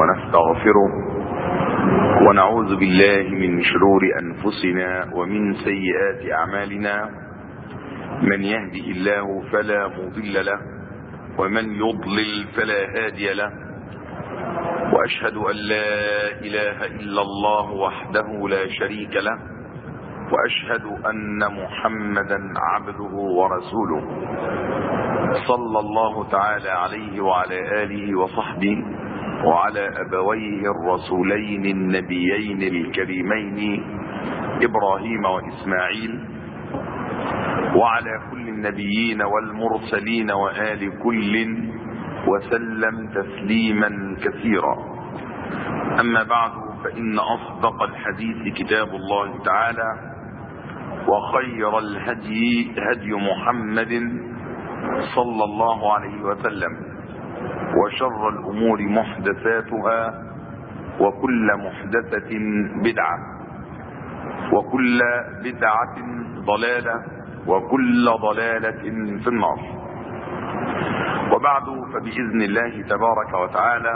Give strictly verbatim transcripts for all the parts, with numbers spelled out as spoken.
ونستغفره ونعوذ بالله من شرور أنفسنا ومن سيئات أعمالنا. من يهده الله فلا مضل له ومن يضلل فلا هادي له، وأشهد أن لا إله إلا الله وحده لا شريك له، وأشهد أن محمدا عبده ورسوله صلى الله تعالى عليه وعلى آله وصحبه وعلى أبويه الرسولين النبيين الكريمين إبراهيم وإسماعيل، وعلى كل النبيين والمرسلين وآل كل وسلم تسليما كثيرا. أما بعد، فإن أصدق الحديث كتاب الله تعالى، وخير الهدي هدي محمد صلى الله عليه وسلم، وشر الأمور محدثاتها، وكل محدثة بدعة، وكل بدعة ضلالة، وكل ضلالة في النار. وبعد، فبإذن الله تبارك وتعالى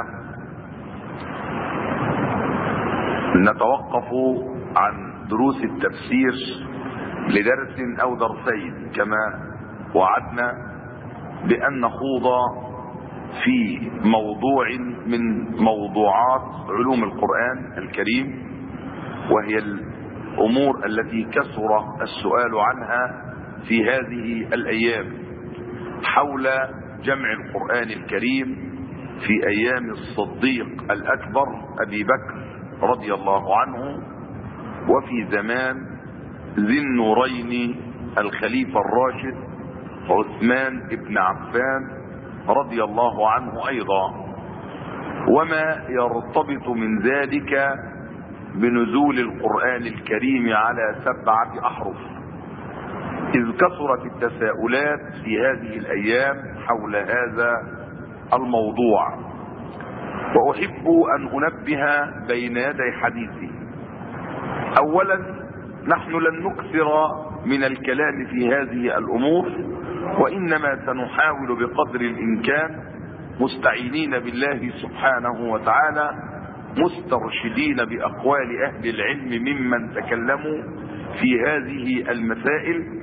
نتوقف عن دروس التفسير لدرس أو درسين، كما وعدنا بأن نخوض في موضوع من موضوعات علوم القرآن الكريم، وهي الأمور التي كثر السؤال عنها في هذه الأيام حول جمع القرآن الكريم في أيام الصديق الأكبر أبي بكر رضي الله عنه، وفي زمان ذي النورين الخليفة الراشد عثمان بن عفان رضي الله عنه أيضا، وما يرتبط من ذلك بنزول القرآن الكريم على سبعة أحرف، إذ كثرت التساؤلات في هذه الأيام حول هذا الموضوع. وأحب أن أنبه بين يدي حديثي. أولا، نحن لن نكثر من الكلام في هذه الأمور، وإنما سنحاول بقدر الإمكان مستعينين بالله سبحانه وتعالى، مسترشدين بأقوال أهل العلم ممن تكلموا في هذه المسائل،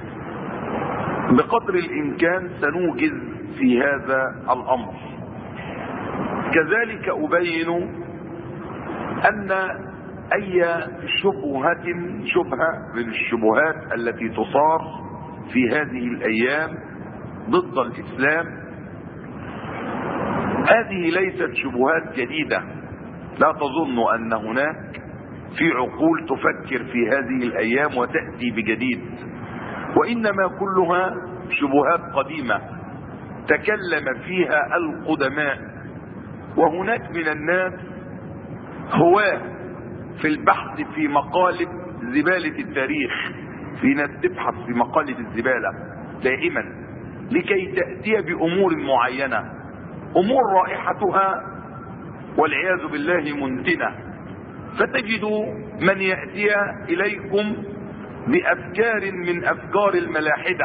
بقدر الإمكان سنوجز في هذا الأمر. كذلك أبين أن أي شبهة شبهة من الشبهات التي تصار في هذه الأيام ضد الإسلام، هذه ليست شبهات جديدة. لا تظن أن هناك في عقول تفكر في هذه الأيام وتأتي بجديد، وإنما كلها شبهات قديمة تكلم فيها القدماء. وهناك من الناس هواه في البحث في مقالب زبالة التاريخ، في ناس تبحث في مقالب الزبالة دائما لكي تأتي بأمور معينة، أمور رائحتها والعياذ بالله منتنة، فتجد من يأتي إليكم بأفكار من أفكار الملاحدة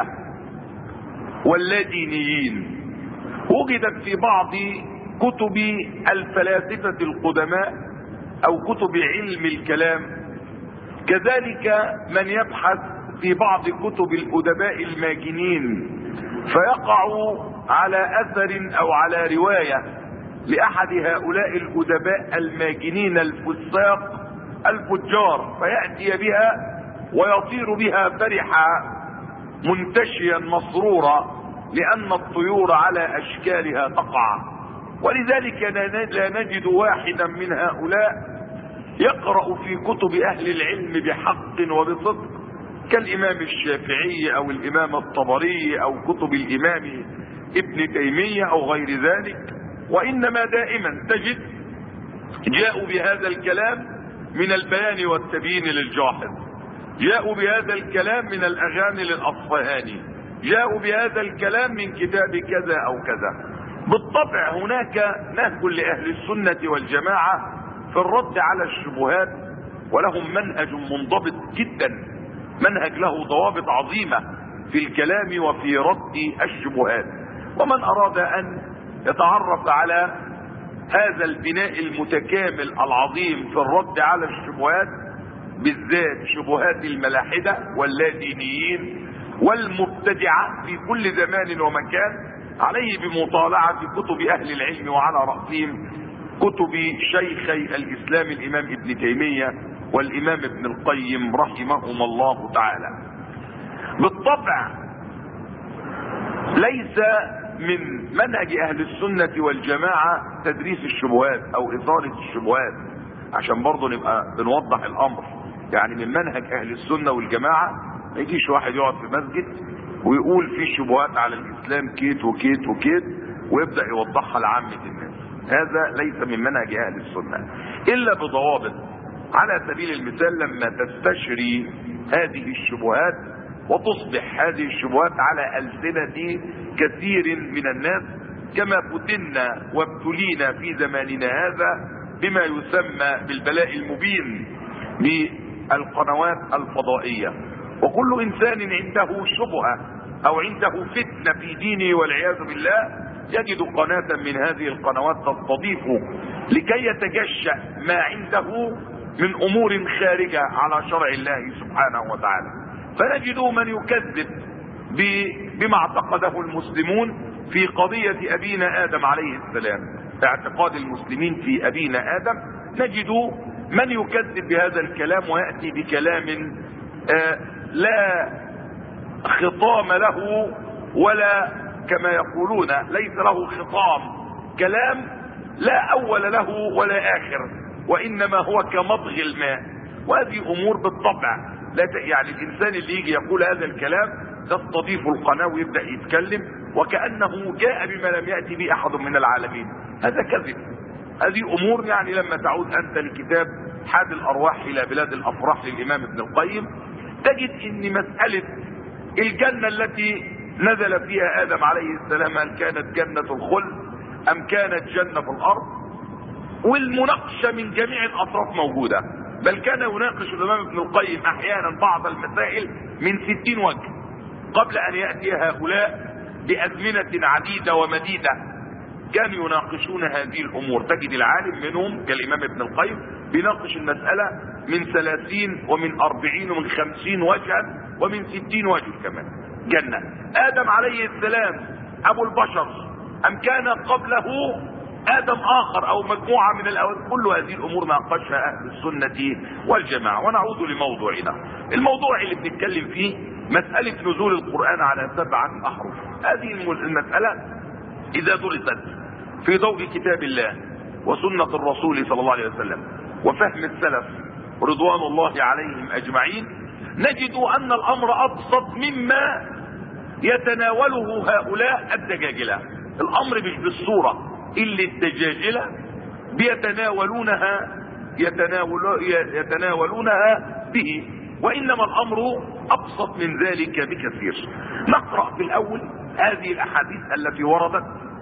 واللادينيين، وجدت في بعض كتب الفلاسفة القدماء أو كتب علم الكلام. كذلك من يبحث في بعض كتب الأدباء الماجنين فيقع على أثر أو على رواية لأحد هؤلاء الأدباء الماجنين الفساق الفجار، فيأتي بها ويطير بها فرحا منتشيا مسرورا، لأن الطيور على أشكالها تقع. ولذلك لا نجد واحدا من هؤلاء يقرأ في كتب أهل العلم بحق وبصدق كالإمام الشافعي أو الإمام الطبري أو كتب الإمام ابن تيمية أو غير ذلك، وإنما دائما تجد جاءوا بهذا الكلام من البيان والتبيين للجاحظ، جاءوا بهذا الكلام من الأغاني للأصفهاني، جاءوا بهذا الكلام من كتاب كذا أو كذا. بالطبع هناك نهج لأهل السنة والجماعة في الرد على الشبهات، ولهم منهج منضبط جدا، منهج له ضوابط عظيمة في الكلام وفي رد الشبهات. ومن أراد أن يتعرف على هذا البناء المتكامل العظيم في الرد على الشبهات، بالذات شبهات الملاحدة واللادينيين والمبتدعة في كل زمان ومكان، عليه بمطالعة كتب أهل العلم، وعلى رأسهم كتب شيخي الإسلام الإمام ابن تيمية والإمام ابن القيم رحمهما الله تعالى. بالطبع ليس من منهج أهل السنة والجماعة تدريس الشبهات أو إثارة الشبهات، عشان برضه نبقى بنوضح الأمر. يعني من منهج أهل السنة والجماعة ما يجيش واحد يقعد في مسجد ويقول في شبهات على الإسلام كيت وكيت وكيت ويبدأ يوضحها لعامة الناس. هذا ليس من منهج أهل السنة إلا بضوابط. على سبيل المثال، لما تستشري هذه الشبهات وتصبح هذه الشبهات على ألسنة كثير من الناس، كما فتنا وابتلينا في زماننا هذا بما يسمى بالبلاء المبين بالقنوات الفضائية، وكل إنسان عنده شبهة أو عنده فتنة في دينه والعياذ بالله يجد قناة من هذه القنوات تستضيفه لكي يتجشأ ما عنده من أمور خارجة على شرع الله سبحانه وتعالى. فنجد من يكذب بما اعتقده المسلمون في قضية أبينا آدم عليه السلام، اعتقاد المسلمين في أبينا آدم، نجد من يكذب بهذا الكلام ويأتي بكلام آه لا خطام له، ولا كما يقولون ليس له خطام، كلام لا أول له ولا آخر، وإنما هو كمضغ الماء. وهذه أمور بالطبع لا ت... يعني الإنسان اللي يجي يقول هذا الكلام تستضيف القناة ويبدأ يتكلم وكأنه جاء بما لم يأتي به أحد من العالمين، هذا كذب. هذه أمور يعني لما تعود أنت لكتاب حاد الأرواح إلى بلاد الأفراح للإمام ابن القيم تجد أن مسألة الجنة التي نزل فيها آدم عليه السلام هل كانت جنة الخلد أم كانت جنة في الأرض، والمناقشة من جميع الأطراف موجودة، بل كان يناقش الإمام ابن القيم أحيانا بعض المسائل من ستين وجه قبل أن يأتي هؤلاء بأزمنة عديدة ومديدة. كانوا يناقشون هذه الأمور، تجد العالم منهم كالإمام ابن القيم بيناقش المسألة من ثلاثين ومن أربعين ومن خمسين وجها ومن ستين وجه كمان. جنة آدم عليه السلام أبو البشر أم كان قبله آدم آخر أو مجموعة من الأوائل، كل هذه الأمور ناقشها أهل السنة والجماعة. ونعود لموضوعنا، الموضوع اللي بنتكلم فيه مسألة نزول القرآن على سبعة أحرف. هذه المسألة إذا درست في ضوء كتاب الله وسنة الرسول صلى الله عليه وسلم وفهم السلف رضوان الله عليهم أجمعين، نجد أن الأمر أبسط مما يتناوله هؤلاء الدجاجلة. الأمر مش بالصورة اللي الدجاجلة بيتناولونها يتناول يتناولونها به، وإنما الأمر أبسط من ذلك بكثير. نقرأ في الأول هذه الأحاديث التي وردت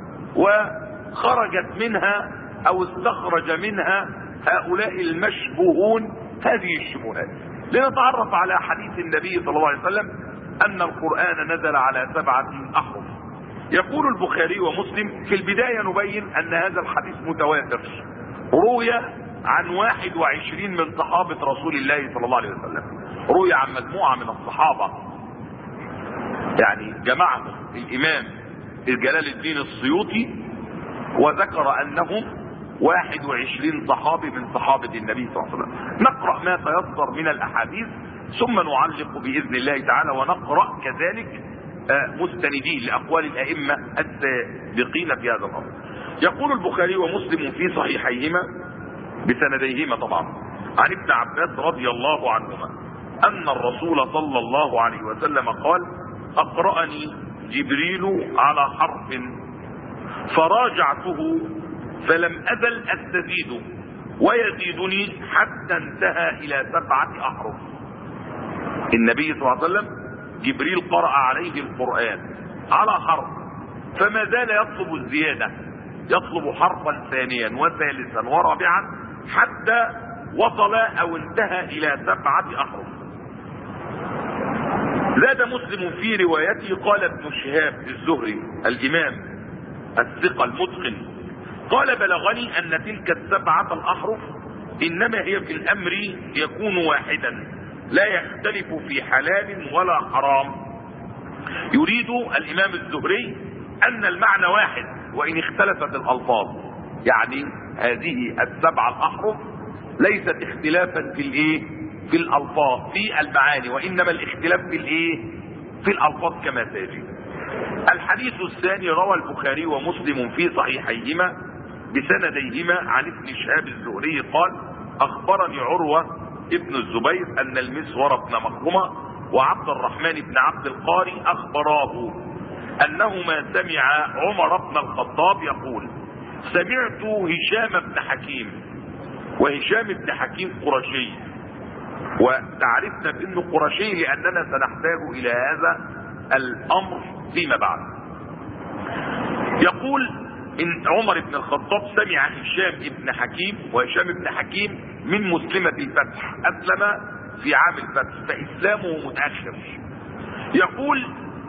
وخرجت منها أو استخرج منها هؤلاء المشبوهون هذه الشبهات، لنتعرف على حديث النبي صلى الله عليه وسلم أن القرآن نزل على سبعة أحرف. يقول البخاري ومسلم في البداية نبين أن هذا الحديث متواتر، روي عن واحد وعشرين من صحابة رسول الله صلى الله عليه وسلم، روي عن مجموعة من الصحابة، يعني جمعهم الإمام جلال الدين السيوطي وذكر أنهم واحد وعشرين صحابي من صحابة النبي صلى الله عليه وسلم. نقرأ ما تيسر من الأحاديث ثم نعلق بإذن الله تعالى، ونقرأ كذلك مستندين لأقوال الأئمة السابقين في هذا الأمر. يقول البخاري ومسلم في صحيحيهما بسنديهما طبعا عن ابن عباس رضي الله عنهما أن الرسول صلى الله عليه وسلم قال: أقرأني جبريل على حرف فراجعته فلم أزل أستزيد ويزيدني حتى انتهى إلى سبعة أحرف. النبي صلى الله عليه وسلم جبريل قرأ عليه القرآن على حرف فما زال يطلب الزيادة، يطلب حرفا ثانيا وثالثا ورابعا حتى وصل أو انتهى إلى سبعة أحرف. زاد مسلم في روايته قال ابن شهاب الزهري الإمام الثقة المتقن قال بلغني أن تلك السبعة الأحرف إنما هي في الأمر يكون واحدا لا يختلف في حلال ولا حرام. يريد الإمام الزهري أن المعنى واحد وإن اختلفت الألفاظ، يعني هذه السبعة الأحرف ليست اختلافا في الايه في الألفاظ في المعاني، وإنما الاختلاف في الايه في الألفاظ كما سيجي. الحديث الثاني روى البخاري ومسلم في صحيحيهما بسنديهما عن ابن شهاب الزهري قال أخبرني عروة ابن الزبير أن المسور بن مخرمة وعبد الرحمن بن عبد القاري أخبراه أنهما سمع عمر بن الخطاب يقول سمعت هشام بن حكيم، وهشام بن حكيم قرشي، وتعرفنا بأنه قرشي لأننا سنحتاج إلى هذا الأمر فيما بعد. يقول إن عمر بن الخطاب سمع هشام بن حكيم، وهشام بن حكيم من مسلمة الفتح، أسلم في عام الفتح فإسلامه متأخر. يقول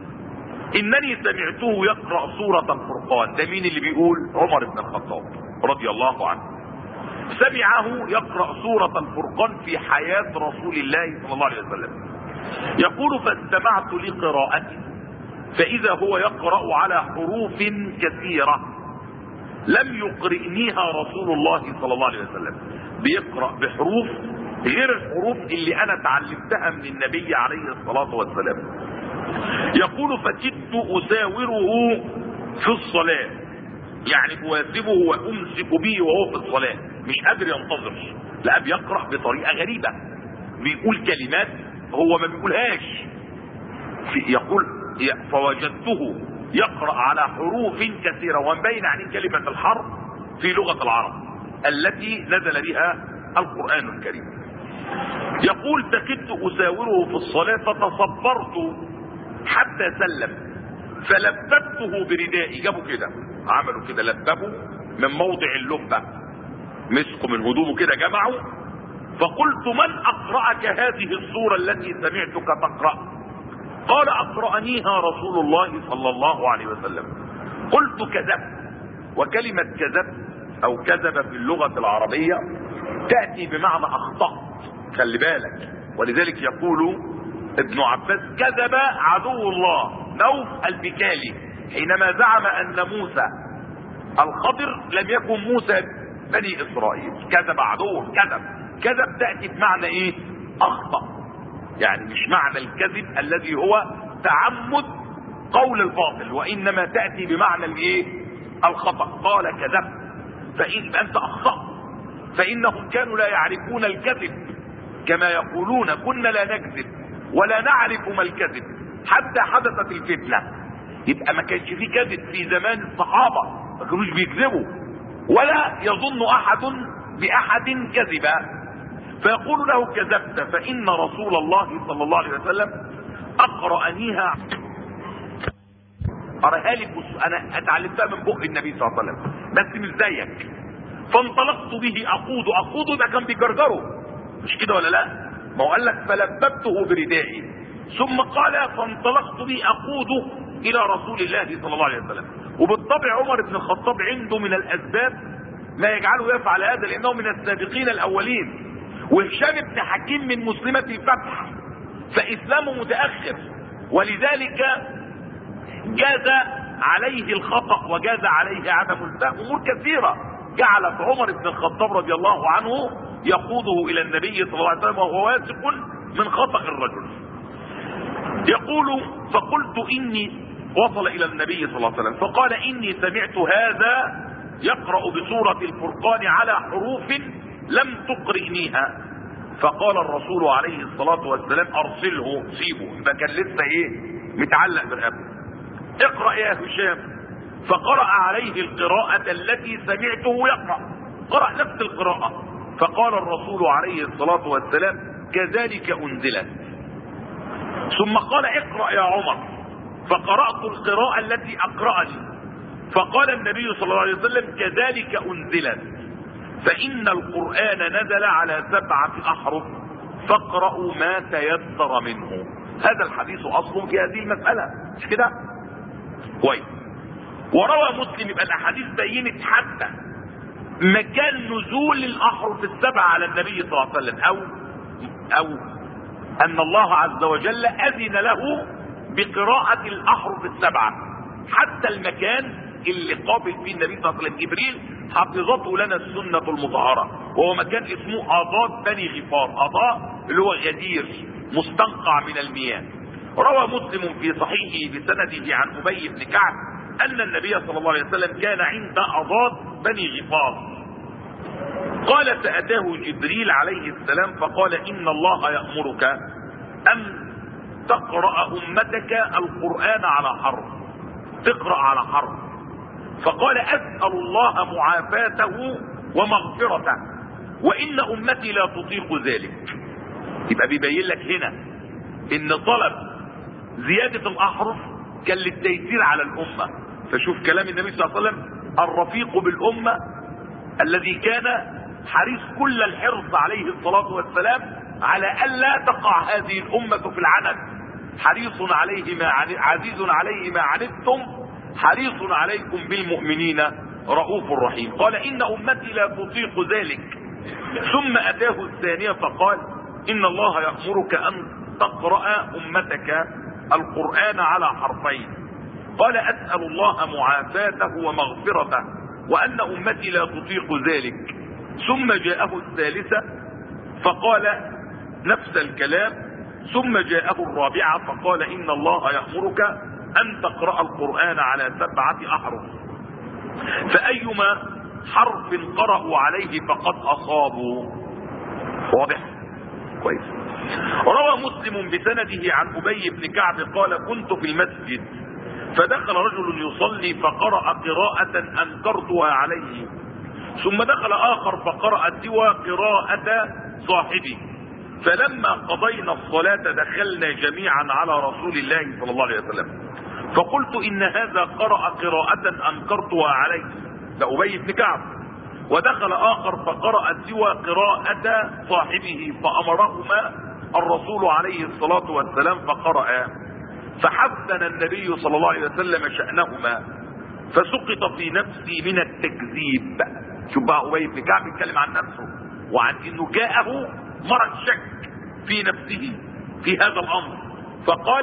إنني سمعته يقرأ سورة الفرقان. ده مين اللي بيقول؟ عمر بن الخطاب رضي الله عنه. سمعه يقرأ سورة الفرقان في حياة رسول الله صلى الله عليه وسلم. يقول فاستمعت لقراءته فإذا هو يقرأ على حروف كثيرة لم يقرئنيها رسول الله صلى الله عليه وسلم. بيقرأ بحروف غير الحروف اللي أنا تعلمتها من النبي عليه الصلاة والسلام. يقول فكدت أساوره في الصلاة، يعني أواسبه وأمسك به وهو في الصلاة، مش قادر ينتظر، لا بيقرأ بطريقة غريبة، بيقول كلمات هو ما بيقولهاش. يقول فوجدته يقرأ على حروف كثيرة، ومبين عن كلمة الحرف في لغة العرب التي نزل بها القرآن الكريم. يقول فكدت أساوره في الصلاة فتصبرت حتى سلم فلببته بردائي. جابوا كده، عملوا كده، لببوا من موضع اللبة، مسكوا من هدومه كده جمعوا. فقلت من أقرأك هذه السورة التي سمعتك تقرأ؟ قال أقرأنيها رسول الله صلى الله عليه وسلم. قلت كذبت. وكلمة كذب أو كذب في اللغة العربية تأتي بمعنى أخطأت، خلي بالك. ولذلك يقول ابن عباس كذب عدو الله نوف البكالي حينما زعم أن موسى الخضر لم يكن موسى بني إسرائيل. كذب عدوه، كذب كذب تأتي بمعنى إيه؟ أخطأ، يعني مش معنى الكذب الذي هو تعمد قول الباطل، وإنما تأتي بمعنى الإيه؟ الخطأ. قال كذب فإن أنت أخطأت، فإنهم كانوا لا يعرفون الكذب كما يقولون كنا لا نكذب ولا نعرف ما الكذب حتى حدثت الفتنة. يبقى ما كانش في كذب في زمان الصحابة، ما كانوش بيكذبوا ولا يظن أحد بأحد كذبا. فيقول له كذبت، فإن رسول الله صلى الله عليه وسلم أقرأنيها أريها لي، أنا اتعلمتها من بق النبي صلى الله عليه وسلم بس مش زيك. فانطلقت به أقود أقود ده كان بيجرجره، مش كده ولا لا؟ ما هو قال لك فلببته بردائي، ثم قال فانطلقت به أقود إلى رسول الله صلى الله عليه وسلم. وبالطبع عمر بن الخطاب عنده من الأسباب ما يجعله يفعل هذا، لأنه من السابقين الأولين. وهشام بن حكيم من مسلمة الفتح، فإسلامه متأخر، ولذلك جاز عليه الخطأ وجاز عليه عدم الفهم. أمور كثيرة جعلت عمر بن الخطاب رضي الله عنه يقوده إلى النبي صلى الله عليه وسلم وهو واثق من خطأ الرجل. يقول فقلت إني، وصل إلى النبي صلى الله عليه وسلم فقال إني سمعت هذا يقرأ بسورة الفرقان على حروف لم تقرئنيها. فقال الرسول عليه الصلاة والسلام أرسله، سيبه، ده كان لسه إيه متعلق برقبته. اقرأ يا هشام. فقرأ عليه القراءة التي سمعته يقرأ، قرأ نفس القراءة. فقال الرسول عليه الصلاة والسلام كذلك أنزلت. ثم قال اقرأ يا عمر. فقرأت القراءة التي أقرأني. فقال النبي صلى الله عليه وسلم كذلك أنزلت، فإن القرآن نزل على سبعة أحرف فاقرأوا ما تيسر منه. هذا الحديث أصل في هذه المسألة، مش كده؟ كويس. وروى مسلم يبقى الأحاديث بينت حتى مكان نزول الأحرف السبعة على النبي صلى الله عليه وسلم، أو أو أن الله عز وجل أذن له بقراءة الأحرف السبعة. حتى المكان اللي قابل فيه النبي صلى الله عليه وسلم جبريل حفظته لنا السنة المطهرة، وهو مكان اسمه أضاء بني غفار. أضاء اللي هو غدير مستنقع من المياه. روى مسلم في صحيحه بسنده عن أبي بن كعب أن النبي صلى الله عليه وسلم كان عند أضاء بني غفار، قال فأتاه جبريل عليه السلام فقال إن الله يأمرك أن تقرأ أمتك القرآن على حرف، تقرأ على حرف. فقال أسأل الله معافاته ومغفرته وإن أمتي لا تطيق ذلك. يبقى بيبين لك هنا إن طلب زيادة الأحرف كان للتيسير على الأمة. فشوف كلام النبي صلى الله عليه وسلم الرفيق بالأمة الذي كان حريص كل الحرص عليه الصلاة والسلام على ألا تقع هذه الأمة في العنت. حريص عليه ما عزيز عليه ما عنتم حريص عليكم بالمؤمنين رؤوف رحيم. قال إن أمتي لا تطيق ذلك. ثم أتاه الثانية فقال إن الله يأمرك أن تقرأ أمتك القرآن على حرفين. قال أسأل الله معافاته ومغفرته وأن أمتي لا تطيق ذلك. ثم جاءه الثالثة فقال نفس الكلام. ثم جاءه الرابعة فقال إن الله يأمرك أن تقرأ القرآن على سبعة أحرف، فأيما حرف قرأوا عليه فقد أصابوا. واضح كويس. روى مسلم بسنده عن أبي بن كعب قال كنت في المسجد فدخل رجل يصلي فقرأ قراءة أنكرتها عليه، ثم دخل آخر فقرأ سوى قراءة صاحبه، فلما قضينا الصلاة دخلنا جميعا على رسول الله صلى الله عليه وسلم فقلت إن هذا قرأ قراءة أنكرتها عليه، ده أبي بن كعب. ودخل آخر فقرأ سوى قراءة صاحبه فأمرهما الرسول عليه الصلاة والسلام فقرأ، فحسن النبي صلى الله عليه وسلم شأنهما فسقط في نفسي من التكذيب. شوف بقى أبي بن كعب يتكلم عن نفسه وعن انه جاءه مرض شك في نفسه في هذا الامر. فقال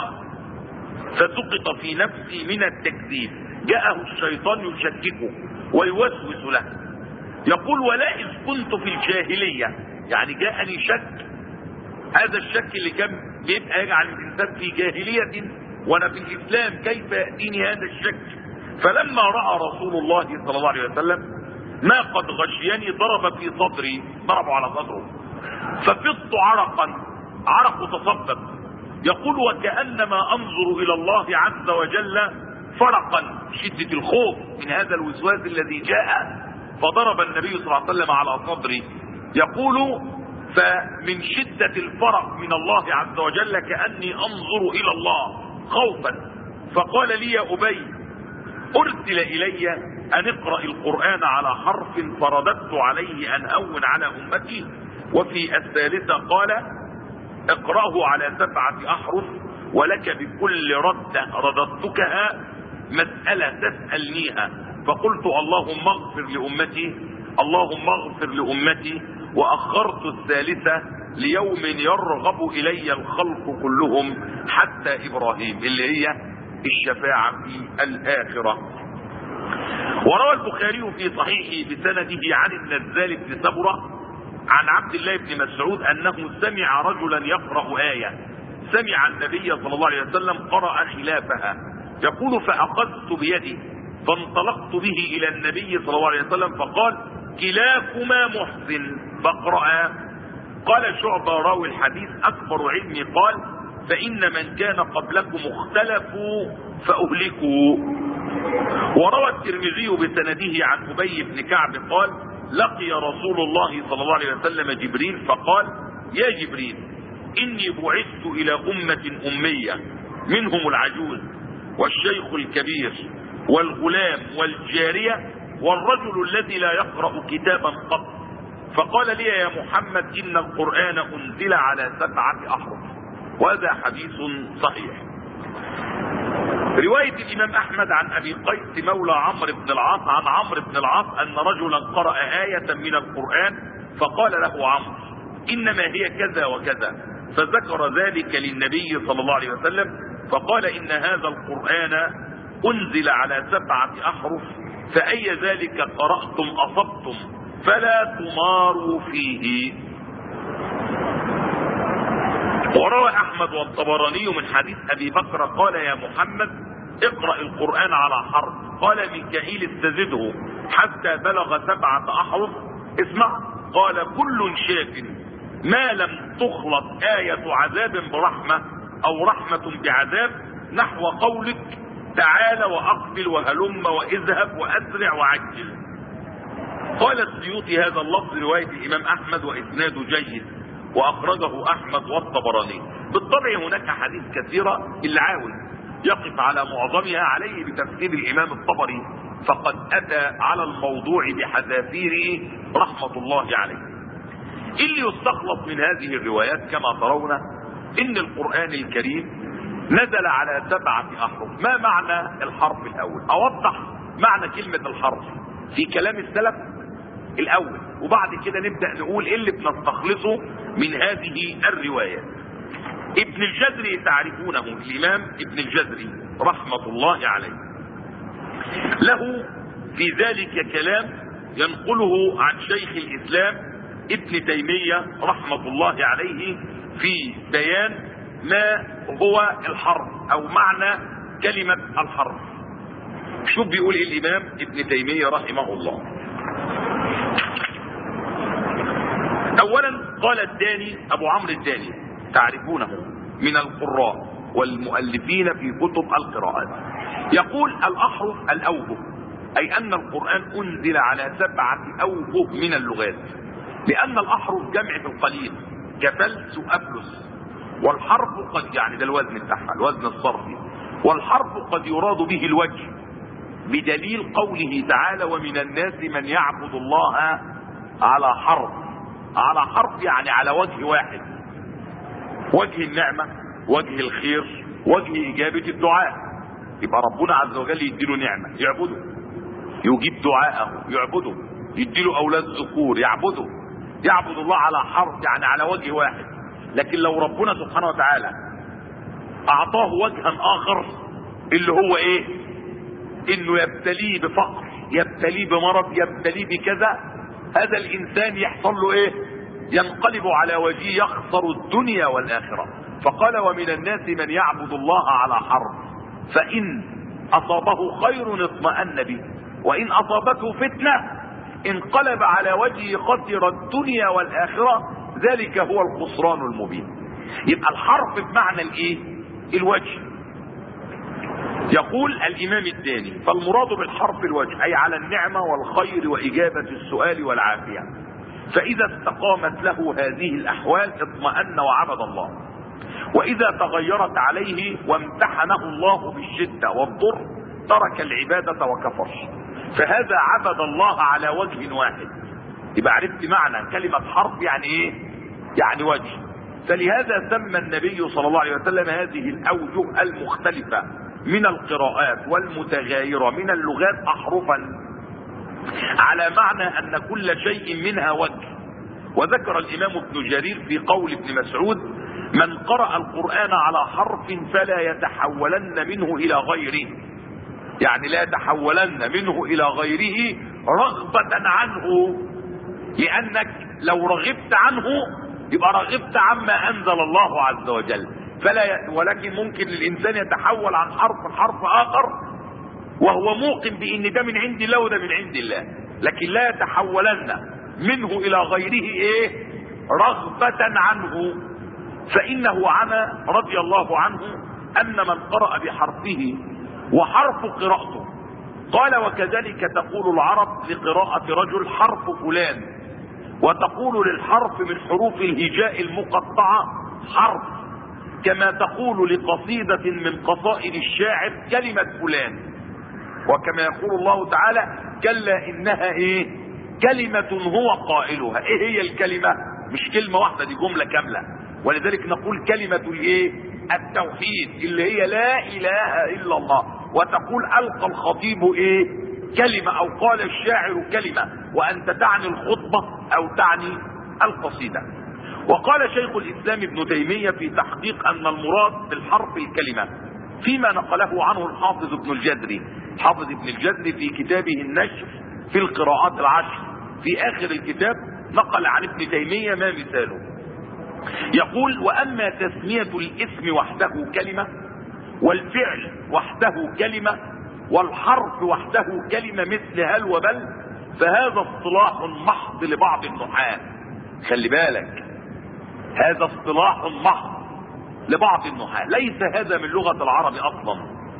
فسقط في نفسي من التكذيب. جاءه الشيطان يشككه ويوسوس له يقول ولا إذ كنت في الجاهلية، يعني جاءني شك. هذا الشك اللي كان بيبقى يجعل الإنسان في جاهلية وأنا في الإسلام، كيف يأتيني هذا الشك؟ فلما رأى رسول الله صلى الله عليه وسلم ما قد غشيني ضرب في صدري، ضربه على صدره ففضت عرقا، عرق تصبب. يقول وكأنما أنظر إلى الله عز وجل فرقا، شدة الخوف من هذا الوسواس الذي جاء فضرب النبي صلى الله عليه وسلم على صدري. يقول فمن شدة الفرق من الله عز وجل كأني أنظر إلى الله خوفا. فقال لي يا أبي أرسل إلي أن اقرأ القرآن على حرف، فرددت عليه أن أون على أمتي. وفي الثالثة قال اقرأه على سبعة أحرف ولك بكل ردة رددتكها مسألة تسألنيها. فقلت اللهم اغفر لأمتي اللهم اغفر لأمتي، وأخرت الثالثة ليوم يرغب إلي الخلق كلهم حتى إبراهيم، اللي هي الشفاعة في الآخرة. وروى البخاري في صحيحه بسنده عن النزال بن سبرة عن عبد الله بن مسعود أنه سمع رجلا يقرأ آية سمع النبي صلى الله عليه وسلم قرأ خلافها. يقول فأخذت بيده فانطلقت به إلى النبي صلى الله عليه وسلم فقال كلاكما محسن فاقرأ. قال شعبة راوي الحديث أكبر علمي قال فإن من كان قبلكم اختلفوا فأهلكوا. وروى الترمذي بسنده عن أبي بن كعب قال لقي رسول الله صلى الله عليه وسلم جبريل فقال يا جبريل إني بعثت إلى أمة أمية منهم العجوز والشيخ الكبير والغلام والجارية والرجل الذي لا يقرأ كتابا قط. فقال لي يا محمد إن القرآن أنزل على سبعة أحرف. وهذا حديث صحيح. رواية الإمام أحمد عن أبي قيس مولى عمرو بن العاص عن عمرو بن العاص أن رجلا قرأ آية من القرآن فقال له عمرو إنما هي كذا وكذا، فذكر ذلك للنبي صلى الله عليه وسلم فقال إن هذا القرآن أنزل على سبعة أحرف فأي ذلك قرأتم أصبتم فلا تماروا فيه. وروى أحمد والطبراني من حديث أبي بكر قال يا محمد اقرأ القرآن على حرف، قال ميكائيل استزده حتى بلغ سبعة أحرف، اسمع، قال كل شاف ما لم تخلط آية عذاب برحمة أو رحمة بعذاب نحو قولك تعال وأقبل وهلم وإذهب وأسرع وعجل. قال السيوطي هذا اللفظ رواية الإمام أحمد وإسناده جيد وأخرجه أحمد والطبراني. بالطبع هناك حديث كثيرة اللي عاوز يقف على معظمها عليه بتفسير الإمام الطبري فقد أتى على الموضوع بحذافيره رحمة الله عليه. اللي يستخلص من هذه الروايات كما ترون إن القرآن الكريم نزل على سبعة أحرف. ما معنى الحرف الأول؟ أوضح معنى كلمة الحرف في كلام السلف الأول وبعد كده نبدأ نقول إيه اللي بنستخلصه من هذه الروايات. ابن الجزري تعرفونه، الإمام ابن الجزري رحمة الله عليه له في ذلك كلام ينقله عن شيخ الإسلام ابن تيمية رحمة الله عليه في بيان ما هو الحرف أو معنى كلمة الحرف. شوف بيقول الإمام ابن تيمية رحمه الله. أولا قال الداني أبو عمرو الداني تعرفونه من القراء والمؤلفين في كتب القراءات، يقول الأحرف الأوجه، أي أن القرآن أنزل على سبعة أوجه من اللغات، لأن الأحرف جمع في القليل كفلس وأفلس، والحرف قد يعني ده الوزن بتاعها الوزن الصرفي، والحرف قد يراد به الوجه بدليل قوله تعالى ومن الناس من يعبد الله على حرف. على حرف يعني على وجه واحد، وجه النعمة، وجه الخير، وجه إجابة الدعاء. يبقى ربنا عز وجل يديله نعمة يعبده، يجيب دعاءه يعبده، يديله أولاد ذكور يعبده، يعبد الله على حرف يعني على وجه واحد. لكن لو ربنا سبحانه وتعالى أعطاه وجها آخر اللي هو إيه؟ إنه يبتليه بفقر، يبتليه بمرض، يبتليه بكذا، هذا الإنسان يحصل له إيه؟ ينقلب على وجهه، يخسر الدنيا والآخرة. فقال ومن الناس من يعبد الله على حرف فإن أصابه خير اطمأن به وإن أصابته فتنة انقلب على وجهه خسر الدنيا والآخرة، ذلك هو الخسران المبين. يبقى الحرف بمعنى الايه؟ الوجه. يقول الإمام الداني فالمراد بالحرف الوجه، أي على النعمة والخير وإجابة السؤال والعافية، فإذا استقامت له هذه الأحوال اطمأن وعبد الله، وإذا تغيرت عليه وامتحنه الله بالشدة والضر ترك العبادة وكفر، فهذا عبد الله على وجه واحد. يبقى عرفت معنى كلمة حرف يعني ايه؟ يعني وجه. فلهذا سمى النبي صلى الله عليه وسلم هذه الأوجه المختلفة من القراءات والمتغايرة من اللغات أحرفا، على معنى أن كل شيء منها وجه. وذكر الإمام ابن جرير في قول ابن مسعود من قرأ القرآن على حرف فلا يتحولن منه إلى غيره، يعني لا يتحولن منه إلى غيره رغبة عنه، لأنك لو رغبت عنه يبقى رغبت عما أنزل الله عز وجل. فلا ي... ولكن ممكن الإنسان يتحول عن حرف حرف آخر وهو موقن بأن ده من عند الله وده من عند الله، لكن لا يتحولن منه إلى غيره إيه؟ رغبة عنه. فإنه عنى رضي الله عنه أن من قرأ بحرفه وحرف قراءته، قال وكذلك تقول العرب لقراءة رجل حرف فلان، وتقول للحرف من حروف الهجاء المقطعة حرف، كما تقول لقصيدة من قصائد الشاعر كلمة فلان، وكما يقول الله تعالى كلا إنها إيه؟ كلمة هو قائلها. إيه هي الكلمة؟ مش كلمة واحدة، دي جملة كاملة، ولذلك نقول كلمة الإيه؟ التوحيد اللي هي لا اله الا الله، وتقول القى الخطيب ايه كلمة او قال الشاعر كلمة، وانت تعني الخطبة او تعني القصيدة. وقال شيخ الاسلام ابن تيمية في تحقيق ان المراد بالحرف الكلمة فيما نقله عنه الحافظ ابن الجزري. حافظ ابن الجزري في كتابه النشر في القراءات العشر في اخر الكتاب نقل عن ابن تيمية ما مثاله، يقول: واما تسمية الاسم وحده كلمة، والفعل وحده كلمة، والحرف وحده كلمة مثل هل وبل، فهذا اصطلاح محض لبعض النحاة. خلي بالك، هذا اصطلاح محض لبعض النحاة، ليس هذا من لغة العرب اصلا،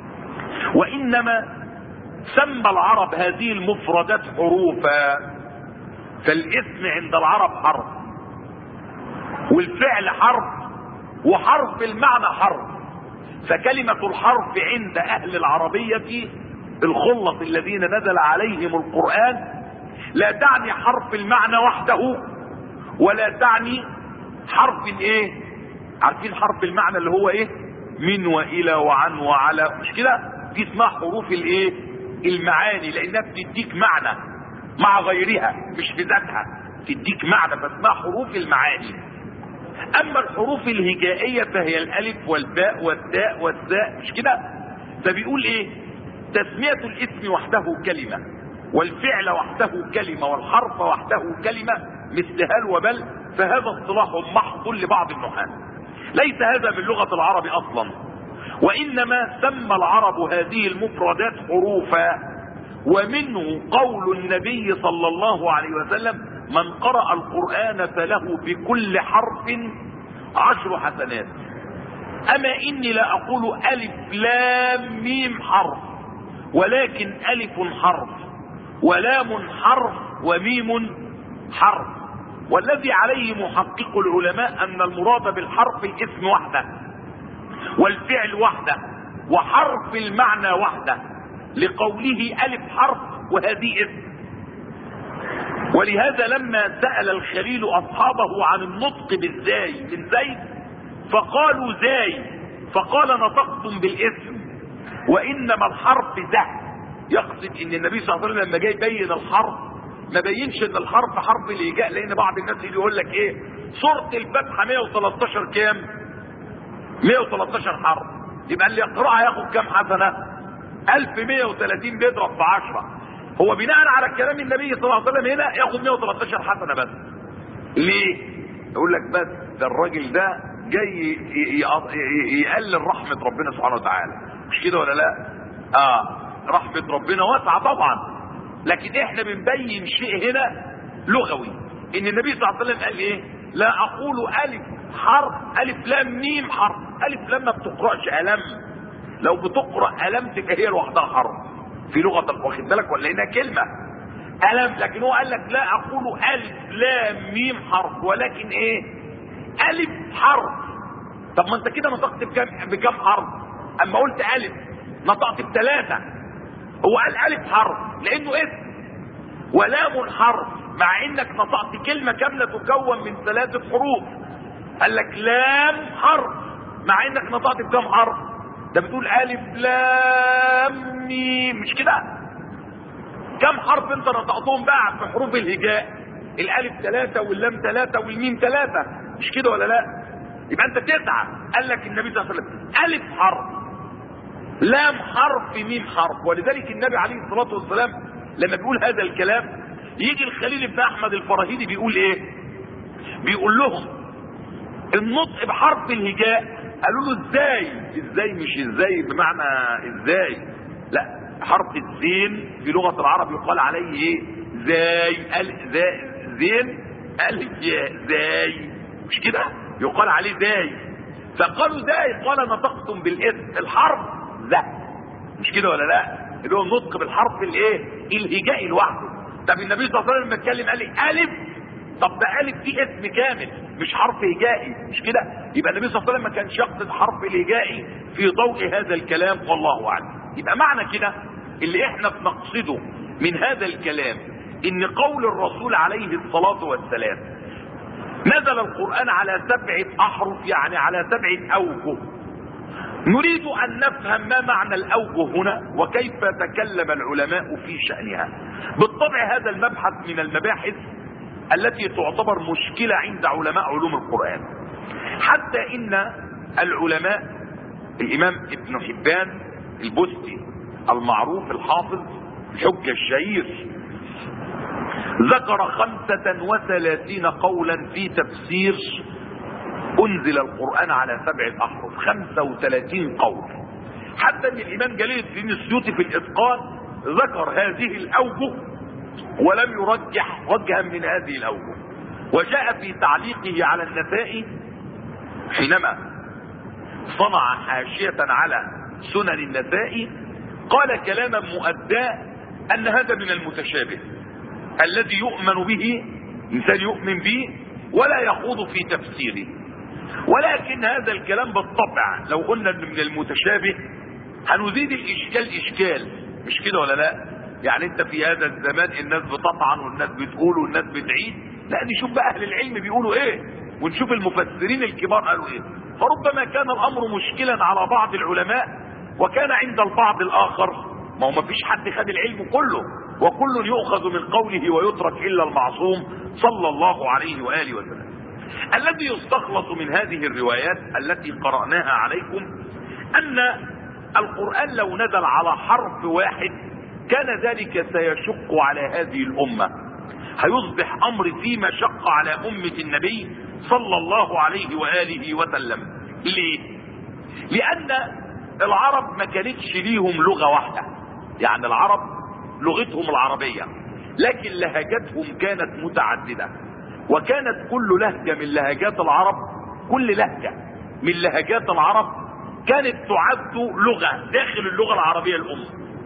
وانما سمى العرب هذه المفردات حروفا. فالاسم عند العرب حرف، والفعل حرف، وحرف المعنى حرف. فكلمة الحرف عند اهل العربية الخلص الذين نزل عليهم القرآن لا تعني حرف المعنى وحده، ولا تعني حرف ايه، عارفين حرف المعنى اللي هو ايه، من والى وعن وعلى، مش كده؟ دي اسمها حروف الايه، المعاني، لانها بتديك معنى مع غيرها مش بذاتها، تديك معنى، فاسمها حروف المعاني. اما الحروف الهجائية فهي الالف والباء والتاء والثاء، مش كده؟ فبيقول ايه؟ تسمية الاسم وحده كلمة، والفعل وحده كلمة، والحرف وحده كلمة مثل هل وبل، فهذا اصطلاح محض لبعض النحاة، ليس هذا من لغة العرب اصلا، وانما سمى العرب هذه المفردات حروفا. ومنه قول النبي صلى الله عليه وسلم: من قرأ القرآن فله بكل حرف عشر حسنات. اما اني لا اقول الف لام ميم حرف، ولكن الف حرف ولام حرف وميم حرف. والذي عليه محقق العلماء ان المراد بالحرف الاسم وحده، والفعل وحده، وحرف المعنى وحده، لقوله الف حرف وهذه اسم. ولهذا لما سأل الخليل اصحابه عن النطق بالزاي من زيد فقالوا زاي، فقال: نطقتم بالاسم وانما الحرف ذا. يقصد ان النبي صلى الله عليه وسلم لما جاي يبين الحرف ما بينش ان الحرف حرف الهجاء، لان بعض الناس يجي يقول لك ايه، سورة الفاتحة مئة وثلاثة عشر كام؟ مئة وثلاثة عشر حرف، يبقى اللي يقرأها ياخد كام حسنة؟ ألف ومئة وثلاثين بيضرب في عشرة. هو بناء على كلام النبي صلى الله عليه وسلم هنا ياخد مئة وثلاثة عشر حسنة بس. ليه؟ يقول لك بس ده الراجل ده جاي يقلل رحمة ربنا سبحانه وتعالى، مش كده ولا لا؟ اه رحمة ربنا واسعة طبعا، لكن احنا بنبين شيء هنا لغوي، ان النبي صلى الله عليه وسلم قال ايه؟ لا اقول الف حرف الف لام ميم حرف. الف لام ما بتقرأش الم، لو بتقرأ الم تبقى هي لوحدها حرف في لغة، واخد بالك ولا؟ انها كلمة الم، لكن هو قال لك لا اقول الف لام ميم حرف، ولكن ايه؟ الف حرف. طب ما انت كده نطقت بكم بكم حرف؟ اما قلت الف نطقت بثلاثة. هو قال الف حرف لانه اسم، ولام حرف، مع انك نطقت كلمة كاملة تكون من ثلاثة حروف. قال لك لام حرف، مع انك نطقت بكم حرف؟ ده بتقول الف لام ميم، مش كده؟ كم حرف انت نطقتهم بقى في حروف الهجاء؟ الالف ثلاثة واللام ثلاثة والميم ثلاثة، مش كده ولا لا؟ يبقى انت تسعة. قال لك النبي صلى الله عليه وسلم الف حرف لام حرف ميم حرف. ولذلك النبي عليه الصلاة والسلام لما بيقول هذا الكلام يجي الخليل بن احمد الفراهيدي بيقول ايه؟ بيقول لهم النطق بحرف الهجاء. قالوا له ازاي؟ ازاي مش ازاي بمعنى ازاي، لا، حرف الزين في لغة العرب يقال عليه ايه؟ زاي. ال زاي زين الف ياء زاي، مش كده؟ يقال عليه زاي. فقالوا زاي، قال نطقتم بالاسم الحرف ذا، مش كده ولا لا؟ اللي هو النطق بالحرف الايه؟ الهجائي لوحده. طب النبي صلى الله عليه وسلم لما اتكلم قال لي الف، طب ده الف دي اسم كامل مش حرف هجائي، مش كده؟ يبقى النبي صلى الله عليه وسلم ما كانش يقصد حرف الهجائي في ضوء هذا الكلام، والله اعلم. يبقى معنى كده اللي احنا بنقصده من هذا الكلام ان قول الرسول عليه الصلاة والسلام نزل القرآن على سبعة احرف، يعني على سبعة اوجه. نريد ان نفهم ما معنى الاوجه هنا وكيف تكلم العلماء في شأنها. بالطبع هذا المبحث من المباحث التي تعتبر مشكلة عند علماء علوم القرآن، حتى ان العلماء الامام ابن حبان البستي المعروف الحافظ الحجة الشهير ذكر خمسة وثلاثين قولا في تفسير انزل القرآن على سبعة احرف، خمسة وثلاثين قول، حتى ان الامام جليل الدين السيوطي في الاتقان ذكر هذه الاوجه ولم يرجح وجها من هذه الاوجه. وجاء في تعليقه على النسائي حينما صنع حاشية على سنن النسائي قال كلاما مؤداه ان هذا من المتشابه الذي يؤمن به انسان يؤمن به ولا يخوض في تفسيره. ولكن هذا الكلام بالطبع لو قلنا ان من المتشابه هنزيد الاشكال اشكال، مش كده ولا لا؟ يعني انت في هذا الزمان الناس بتطعن والناس بتقول والناس بتعيد، لا نشوف بقى اهل العلم بيقولوا ايه ونشوف المفسرين الكبار قالوا ايه. فربما كان الامر مشكلا على بعض العلماء وكان عند البعض الاخر، ما هو ما فيش حد خد العلم كله وكل يؤخذ من قوله ويترك الا المعصوم صلى الله عليه واله وسلم. الذي يستخلص من هذه الروايات التي قرأناها عليكم ان القرآن لو نزل على حرف واحد كان ذلك سيشق على هذه الامة، هيصبح امر فيه مشقة على امة النبي صلى الله عليه واله وسلم. ليه؟ لان العرب ما كانتش ليهم لغة واحدة، يعني العرب لغتهم العربية لكن لهجاتهم كانت متعددة، وكانت كل لهجة من لهجات العرب، كل لهجة من لهجات العرب كانت تعد لغة داخل اللغة العربية الأم.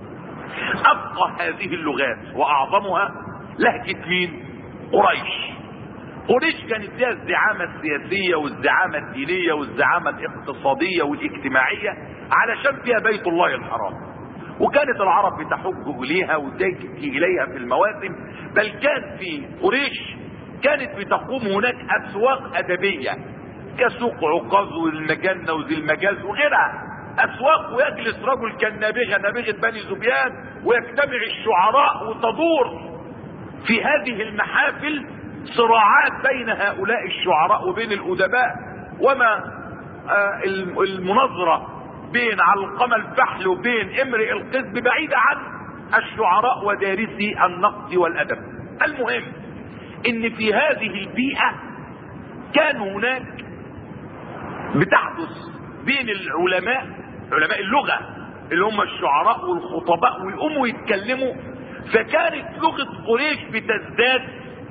أبقى هذه اللغات وأعظمها لهجة مين؟ قريش. قريش كانت فيها الزعامة السياسية والزعامة الدينية والزعامة الاقتصادية والاجتماعية علشان فيها بيت الله الحرام، وكانت العرب بتحج إليها وتجي إليها في المواسم، بل كان في قريش كانت بتقوم هناك أسواق أدبية كسوق عكاظ والمجنة وذي المجاز وغيرها، أسواق ويجلس رجل كالنابغة نابغة بني زبيان ويجتمع الشعراء وتدور في هذه المحافل صراعات بين هؤلاء الشعراء وبين الأدباء، وما آه المناظرة بين علقمة الفحل وبين امرئ القذب بعيدة عن الشعراء ودارسي النقد والأدب. المهم ان في هذه البيئة كان هناك بتحدث بين العلماء علماء اللغة اللي هم الشعراء والخطباء ويقوموا يتكلموا، فكانت لغة قريش بتزداد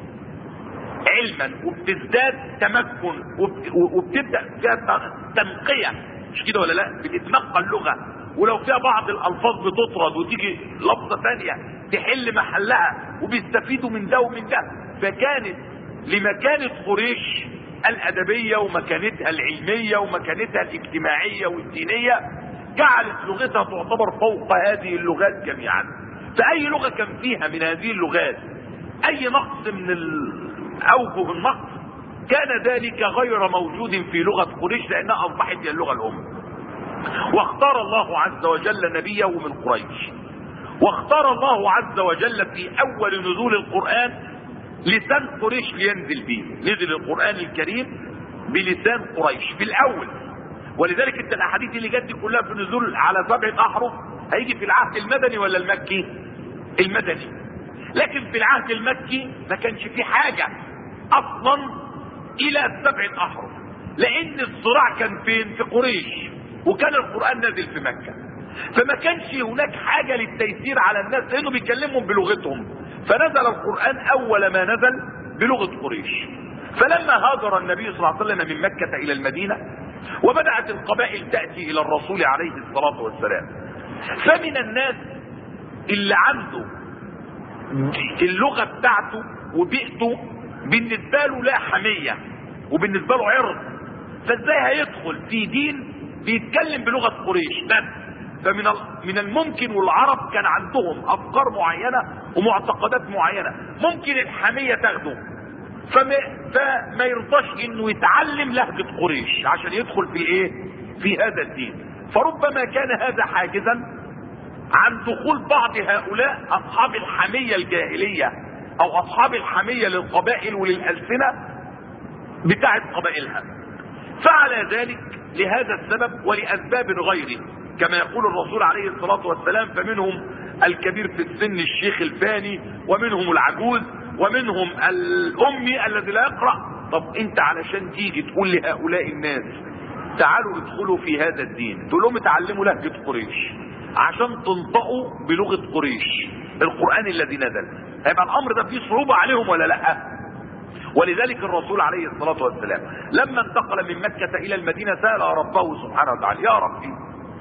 علما وبتزداد تمكن وبتبدأ فيها تنقية، مش كده ولا لا؟ بتتنقى اللغة، ولو فيها بعض الألفاظ بتطرد وتيجي لفظة ثانية تحل محلها، وبيستفيدوا من ده ومن ده. فكانت لمكانة قريش الأدبية ومكانتها العلمية ومكانتها الاجتماعية والدينية جعلت لغتها تعتبر فوق هذه اللغات جميعا. فأي لغة كان فيها من هذه اللغات أي نقص من أوجه النقص كان ذلك غير موجود في لغة قريش لأنها أصبحت هي اللغة الأم. واختار الله عز وجل نبيه من قريش، واختار الله عز وجل في أول نزول القرآن لسان قريش لينزل به. نزل القرآن الكريم بلسان قريش في الأول، ولذلك انت الأحاديث اللي جت كلها في النزول على سبعة أحرف هيجي في العهد المدني ولا المكي؟ المدني. لكن في العهد المكي ما كانش في حاجة أصلا إلى سبعة أحرف، لأن الصراع كان فين؟ في قريش، وكان القرآن نازل في مكة، فما كانش هناك حاجة للتيسير على الناس لأنه بيكلمهم بلغتهم، فنزل القرآن أول ما نزل بلغة قريش. فلما هاجر النبي صلى الله عليه وسلم من مكة إلى المدينة وبدأت القبائل تأتي إلى الرسول عليه الصلاة والسلام، فمن الناس اللي عنده اللغة بتاعته وبيئته بالنسبة له لا حمية وبالنسبة له عرض، فازاي هيدخل في دين بيتكلم بلغة قريش بس؟ فمن من الممكن، والعرب كان عندهم افكار معينة ومعتقدات معينة ممكن الحمية تاخده، فما, فما يرضاش انه يتعلم لهجة قريش عشان يدخل في ايه؟ في هذا الدين. فربما كان هذا حاجزا عن دخول بعض هؤلاء اصحاب الحمية الجاهلية او اصحاب الحمية للقبائل وللألسنة بتاعت قبائلها. فعلى ذلك لهذا السبب ولأسباب غيره كما يقول الرسول عليه الصلاة والسلام: فمنهم الكبير في السن الشيخ الفاني، ومنهم العجوز، ومنهم الأمي الذي لا يقرأ. طب انت علشان تيجي تقول لهؤلاء الناس تعالوا ادخلوا في هذا الدين، تقول لهم اتعلموا لهجة قريش عشان تنطقوا بلغة قريش القرآن الذي نزل، هيبقى الامر ده فيه صعوبة عليهم ولا لا؟ ولذلك الرسول عليه الصلاة والسلام لما انتقل من مكة الى المدينة سأل ربه سبحانه وتعالى: يا ربي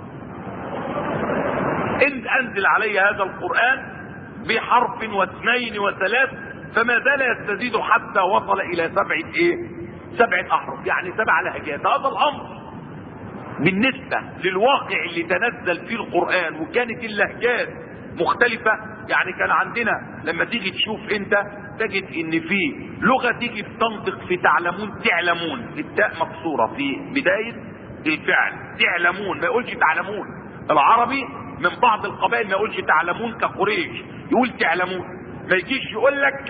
إن انزل علي هذا القرآن بحرف واثنين وثلاث، فما زال يستزيد حتى وصل الى سبعة ايه سبعة احرف، يعني سبع لهجات. هذا الامر بالنسبة للواقع اللي تنزل فيه القرآن وكانت اللهجات مختلفة، يعني كان عندنا لما تيجي تشوف انت تجد ان في لغة تيجي بتنطق في تعلمون تعلمون، التاء مكسورة في بداية الفعل، تعلمون ما يقولش تعلمون. العربي من بعض القبائل ما يقولش تعلمون كقريش، يقول تعلمون، ما يجيش يقول لك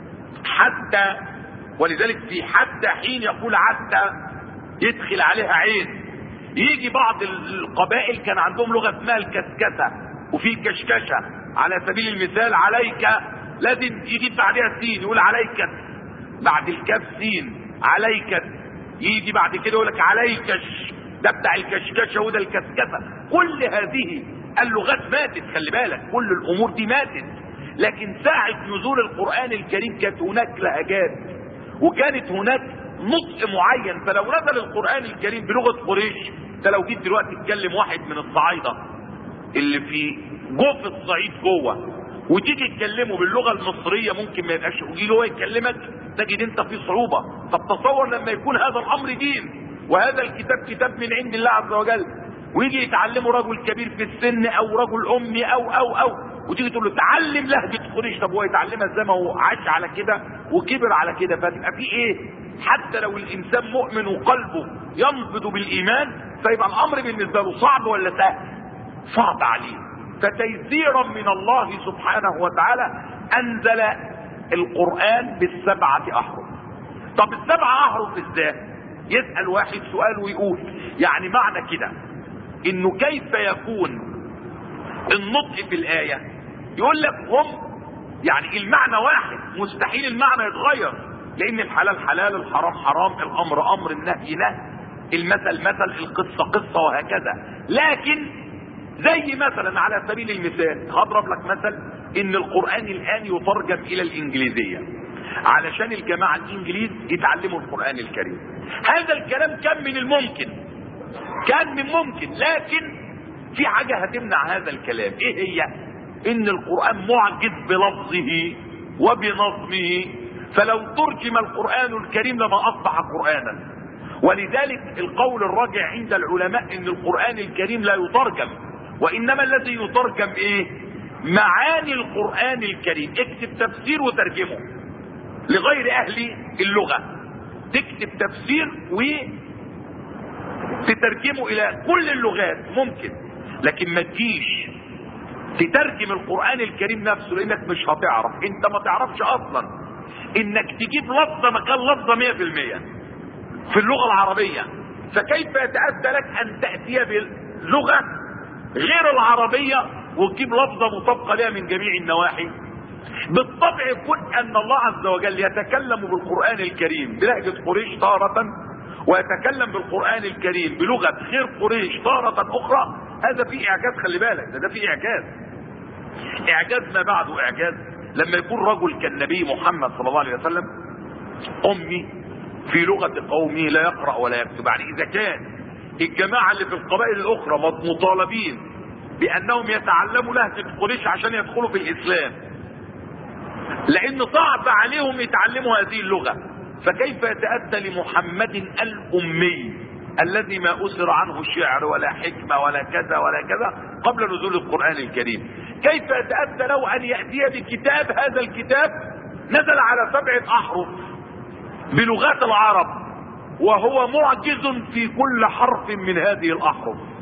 حتى، ولذلك في حتى حين يقول حتى يدخل عليها عين. يجي بعض القبائل كان عندهم لغة اسمها الكسكسة وفي كشكشة، على سبيل المثال عليك لازم يجي بعدها سين، يقول عليك بعد الكاف سين عليك، يجي بعد كده يقول لك عليكش، ده بتاع الكشكشة وده الكسكسة. كل هذه اللغات ماتت، خلي بالك كل الامور دي ماتت، لكن ساعة نزول القرآن الكريم كانت هناك لهجات وكانت هناك نطق معين. فلو نزل القرآن الكريم بلغة قريش، انت لو جيت دلوقتي تكلم واحد من الصعايدة اللي في جوف الصعيد جوه وتيجي تكلمه باللغة المصرية ممكن ما يبقاش، ويجي هو يكلمك تجد انت في صعوبة. طب تصور لما يكون هذا الامر دين وهذا الكتاب كتاب من عند الله عز وجل، ويجي يتعلمه رجل كبير في السن او رجل امي او او او وتيجي تقول له تعلم لهجة قريش. طب هو يتعلمها ازاي ما هو عاش على كده وكبر على كده؟ فتبقى في ايه؟ حتى لو الانسان مؤمن وقلبه ينبض بالايمان فيبقى الامر بالنسبه له صعب ولا سهل؟ صعب عليه. فتيسيرا من الله سبحانه وتعالى انزل القرآن بالسبعة احرف. طب السبعة احرف ازاي؟ يسأل واحد سؤال ويقول يعني معنى كده انه كيف يكون النطق في الآية؟ يقول لك هم يعني المعنى واحد، مستحيل المعنى يتغير، لان الحلال حلال، الحرام حرام، الامر امر، النهي نهي، المثل مثل، القصة قصة، وهكذا. لكن زي مثلا على سبيل المثال هضرب لك مثل ان القرآن الان يترجم الى الانجليزية علشان الجماعة الانجليز يتعلموا القرآن الكريم. هذا الكلام كان من الممكن، كان من ممكن، لكن في حاجة هتمنع هذا الكلام. ايه هي؟ ان القرآن معجز بلفظه وبنظمه، فلو ترجم القرآن الكريم لما اصبح قرآنا. ولذلك القول الراجع عند العلماء ان القرآن الكريم لا يترجم، وانما الذي يترجم ايه؟ معاني القرآن الكريم. اكتب تفسير وترجمه لغير اهل اللغة، تكتب تفسير وتترجمه الى كل اللغات ممكن، لكن ما تجيش تترجم القرآن الكريم نفسه لانك مش هتعرف. انت ما تعرفش اصلا انك تجيب لفظة مكان لفظة مية في المية في اللغة العربية، فكيف يتأتى لك ان تأتي بلغة غير العربية وتجيب لفظة مطابقة لها من جميع النواحي؟ بالطبع يكون ان الله عز وجل يتكلم بالقرآن الكريم بلهجة قريش تارة، ويتكلم بالقرآن الكريم بلغة غير قريش تارة اخرى. هذا فيه اعجاز، خلي بالك، ده, ده فيه اعجاز، اعجاز ما بعده اعجاز. لما يكون رجل كالنبي محمد صلى الله عليه وسلم امي في لغة قومه لا يقرأ ولا يكتب، يعني اذا كان الجماعة اللي في القبائل الاخرى مطالبين بانهم يتعلموا لهجة قريش عشان يدخلوا في الاسلام، لان صعب عليهم يتعلموا هذه اللغة، فكيف يتأتى لمحمد الامي الذي ما اسر عنه شعر ولا حكمة ولا كذا ولا كذا قبل نزول القرآن الكريم؟ كيف يتأتى له ان يأتي بكتاب، هذا الكتاب نزل على سبعة احرف بلغات العرب وهو معجز في كل حرف من هذه الاحرف؟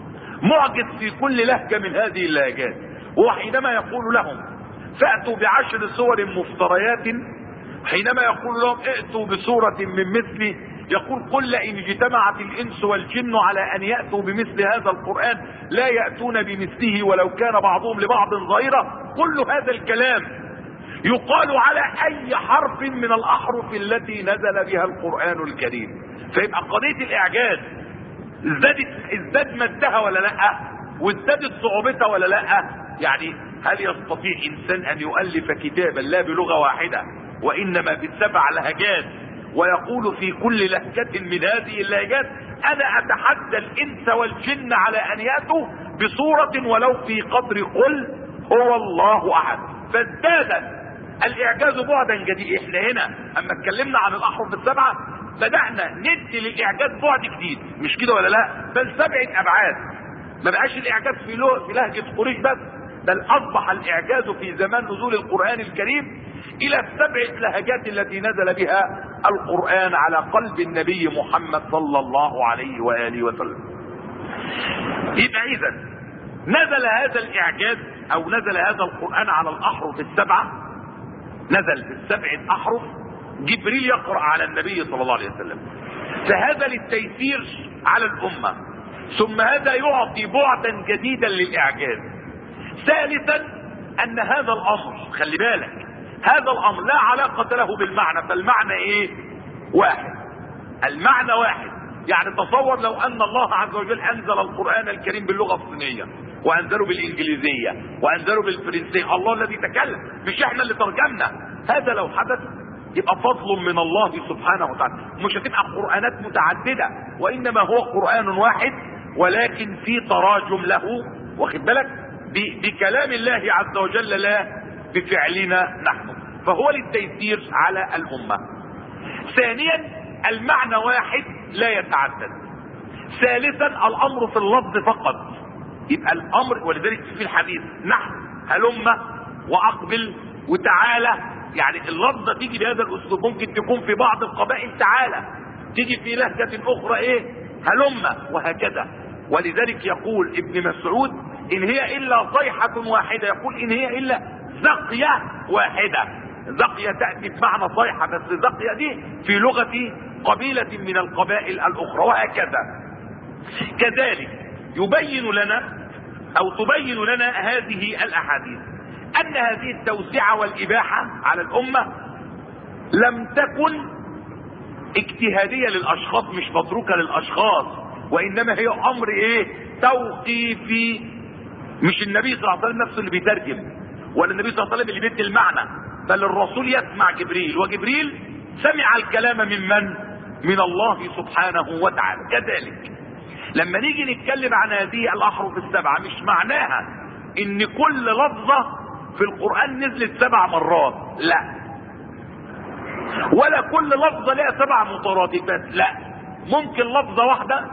معجز في كل لهجة من هذه اللهجات. وحينما يقول لهم فأتوا بعشر سور مفتريات، حينما يقول لهم ائتوا بسورة من مثله، يقول قل لئن اجتمعت الإنس والجن على أن يأتوا بمثل هذا القرآن لا يأتون بمثله ولو كان بعضهم لبعض ظهيرا. كل هذا الكلام يقال على أي حرف من الأحرف التي نزل بها القرآن الكريم. فيبقى قضية الإعجاز ازدادت ازداد مدها ولا لا، وازدادت صعوبتها ولا لا؟ يعني هل يستطيع إنسان أن يؤلف كتابا لا بلغة واحدة وإنما بسبع لهجات ويقول في كل لهجة من هذه اللهجات أنا أتحدى الإنس والجن على أن يأتوا بصورة ولو في قدر قل هو الله أحد؟ فازداد الإعجاز بعدا جديد. إحنا هنا أما اتكلمنا عن الأحرف السبعة بدأنا ندي للإعجاز بعد جديد، مش كده ولا لا؟ بل سبعة أبعاد. ما بقاش الإعجاز في في لهجة قريش بس، بل أصبح الإعجاز في زمان نزول القرآن الكريم إلى السبع لهجات التي نزل بها القرآن على قلب النبي محمد صلى الله عليه وآله وسلم. يبقى إذن نزل هذا الإعجاز أو نزل هذا القرآن على الأحرف السبعة، نزل بالسبع أحرف، جبريل يقرأ على النبي صلى الله عليه وسلم، فهذا للتيسير على الأمة. ثم هذا يعطي بعدا جديدا للإعجاز. ثالثا أن هذا الأمر، خلي بالك، هذا الأمر لا علاقة له بالمعنى، فالمعنى إيه؟ واحد. المعنى واحد. يعني تصور لو أن الله عز وجل أنزل القرآن الكريم باللغة الصينية وأنزله بالإنجليزية وأنزله بالفرنسية، الله الذي تكلم مش إحنا اللي ترجمنا. هذا لو حدث يبقى فضل من الله سبحانه وتعالى، مش هتبقى قرآنات متعددة، وإنما هو قرآن واحد ولكن في تراجم له، واخد بالك، بكلام الله عز وجل لا بفعلنا نحن، فهو للتيسير على الأمة. ثانيا المعنى واحد لا يتعدد. ثالثا الأمر في اللفظ فقط، يبقى الأمر، ولذلك في الحديث نحن هلم وأقبل وتعالى، يعني اللفظة تيجي بهذا الأسلوب. ممكن تكون في بعض القبائل تعالى، تيجي في لهجة أخرى إيه هلم، وهكذا. ولذلك يقول ابن مسعود إن هي إلا صيحة واحدة، يقول إن هي إلا زقية واحدة. زقية تأتي بمعنى صيحة، بس زقية دي في لغة قبيلة من القبائل الأخرى، وهكذا. كذلك يبين لنا أو تبين لنا هذه الأحاديث أن هذه التوسعة والإباحة على الأمة لم تكن اجتهادية للأشخاص، مش متروكة للأشخاص، وإنما هي أمر إيه؟ توقيفي. مش النبي صلى الله عليه وسلم نفسه اللي بيترجم، ولا النبي صلى الله عليه وسلم اللي بيدي المعنى، بل الرسول يسمع جبريل، وجبريل سمع الكلام من من؟ من الله سبحانه وتعالى. كذلك لما نيجي نتكلم عن هذه الأحرف السبعة مش معناها إن كل لفظة في القرآن نزلت سبع مرات، لا، ولا كل لفظة لها سبع مترادفات، لا، ممكن لفظة واحدة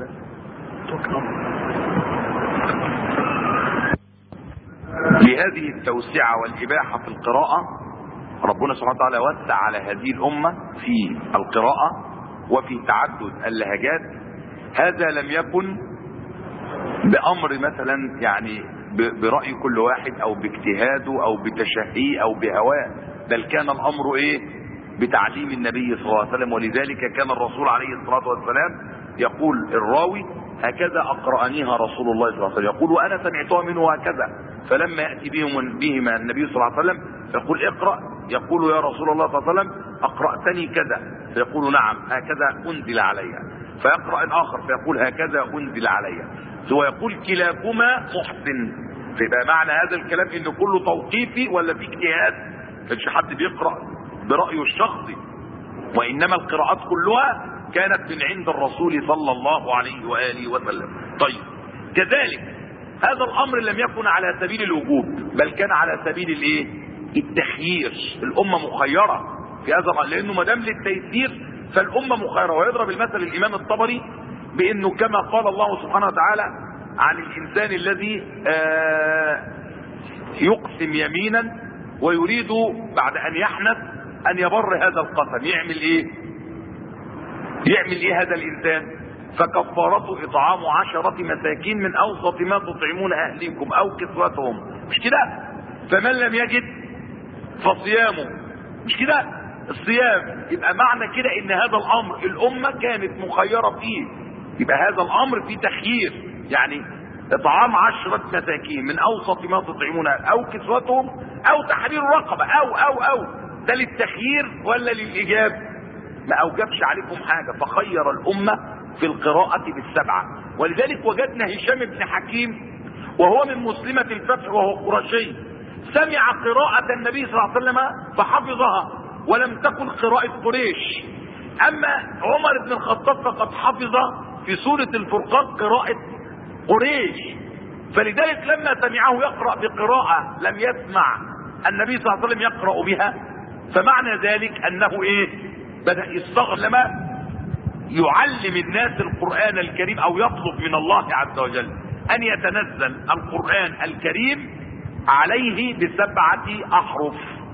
لهذه التوسعة والإباحة في القراءة. ربنا سبحانه وتعالى وسع على هذه الأمة في القراءة وفي تعدد اللهجات. هذا لم يكن بأمر مثلا يعني برأي كل واحد أو باجتهاده أو بتشهيه أو بهواه، بل كان الأمر إيه؟ بتعليم النبي صلى الله عليه وسلم. ولذلك كان الرسول عليه الصلاة والسلام يقول الراوي هكذا أقرأنيها رسول الله صلى الله عليه وسلم، يقول وأنا سمعتها منه هكذا. فلما يأتي بهم بهما النبي صلى الله عليه وسلم يقول اقرأ، يقول يا رسول الله صلى الله عليه وسلم أقرأتني كذا، فيقول نعم هكذا أنزل علي، فيقرأ الآخر فيقول هكذا أنزل علي، هو يقول كلاكما محسن. فيبقى معنى هذا الكلام إنه كله توقيفي ولا في اجتهاد، مش حد بيقرأ برأيه الشخصي، وإنما القراءات كلها كانت من عند الرسول صلى الله عليه وآله وسلم. طيب كذلك هذا الأمر لم يكن على سبيل الوجوب، بل كان على سبيل الايه؟ التخيير. الأمة مخيرة في هذا، لأنه ما دام للتيسير فالأمة مخيرة. ويضرب المثل الإمام الطبري بأنه كما قال الله سبحانه وتعالى عن الإنسان الذي يقسم يمينا ويريد بعد أن يحنث أن يبر هذا القسم، يعمل إيه؟ يعمل إيه هذا الإنسان؟ فكفارته اطعام عشرة مساكين من اوسط ما تطعمون اهليكم او كسوتهم، مش كده؟ فمن لم يجد فصيامه، مش كده؟ الصيام. يبقى معنى كده ان هذا الامر الامة كانت مخيرة فيه، يبقى هذا الامر فيه تخيير، يعني اطعام عشرة مساكين من اوسط ما تطعمون او كسوتهم او تحرير رقبة او او او ده للتخيير ولا للايجاب؟ ما اوجبش عليكم حاجة، فخير الامة في القراءة بالسبعة. ولذلك وجدنا هشام بن حكيم وهو من مسلمة الفتح وهو قرشي سمع قراءة النبي صلى الله عليه وسلم فحفظها ولم تكن قراءة قريش. اما عمر بن الخطاب فقد حفظ في سورة الفرقان قراءة قريش، فلذلك لما سمعه يقرأ بقراءة لم يسمع النبي صلى الله عليه وسلم يقرأ بها، فمعنى ذلك انه ايه؟ بدأ يستغل لما يعلم الناس القرآن الكريم او يطلب من الله عز وجل ان يتنزل القرآن الكريم عليه بسبعة احرف.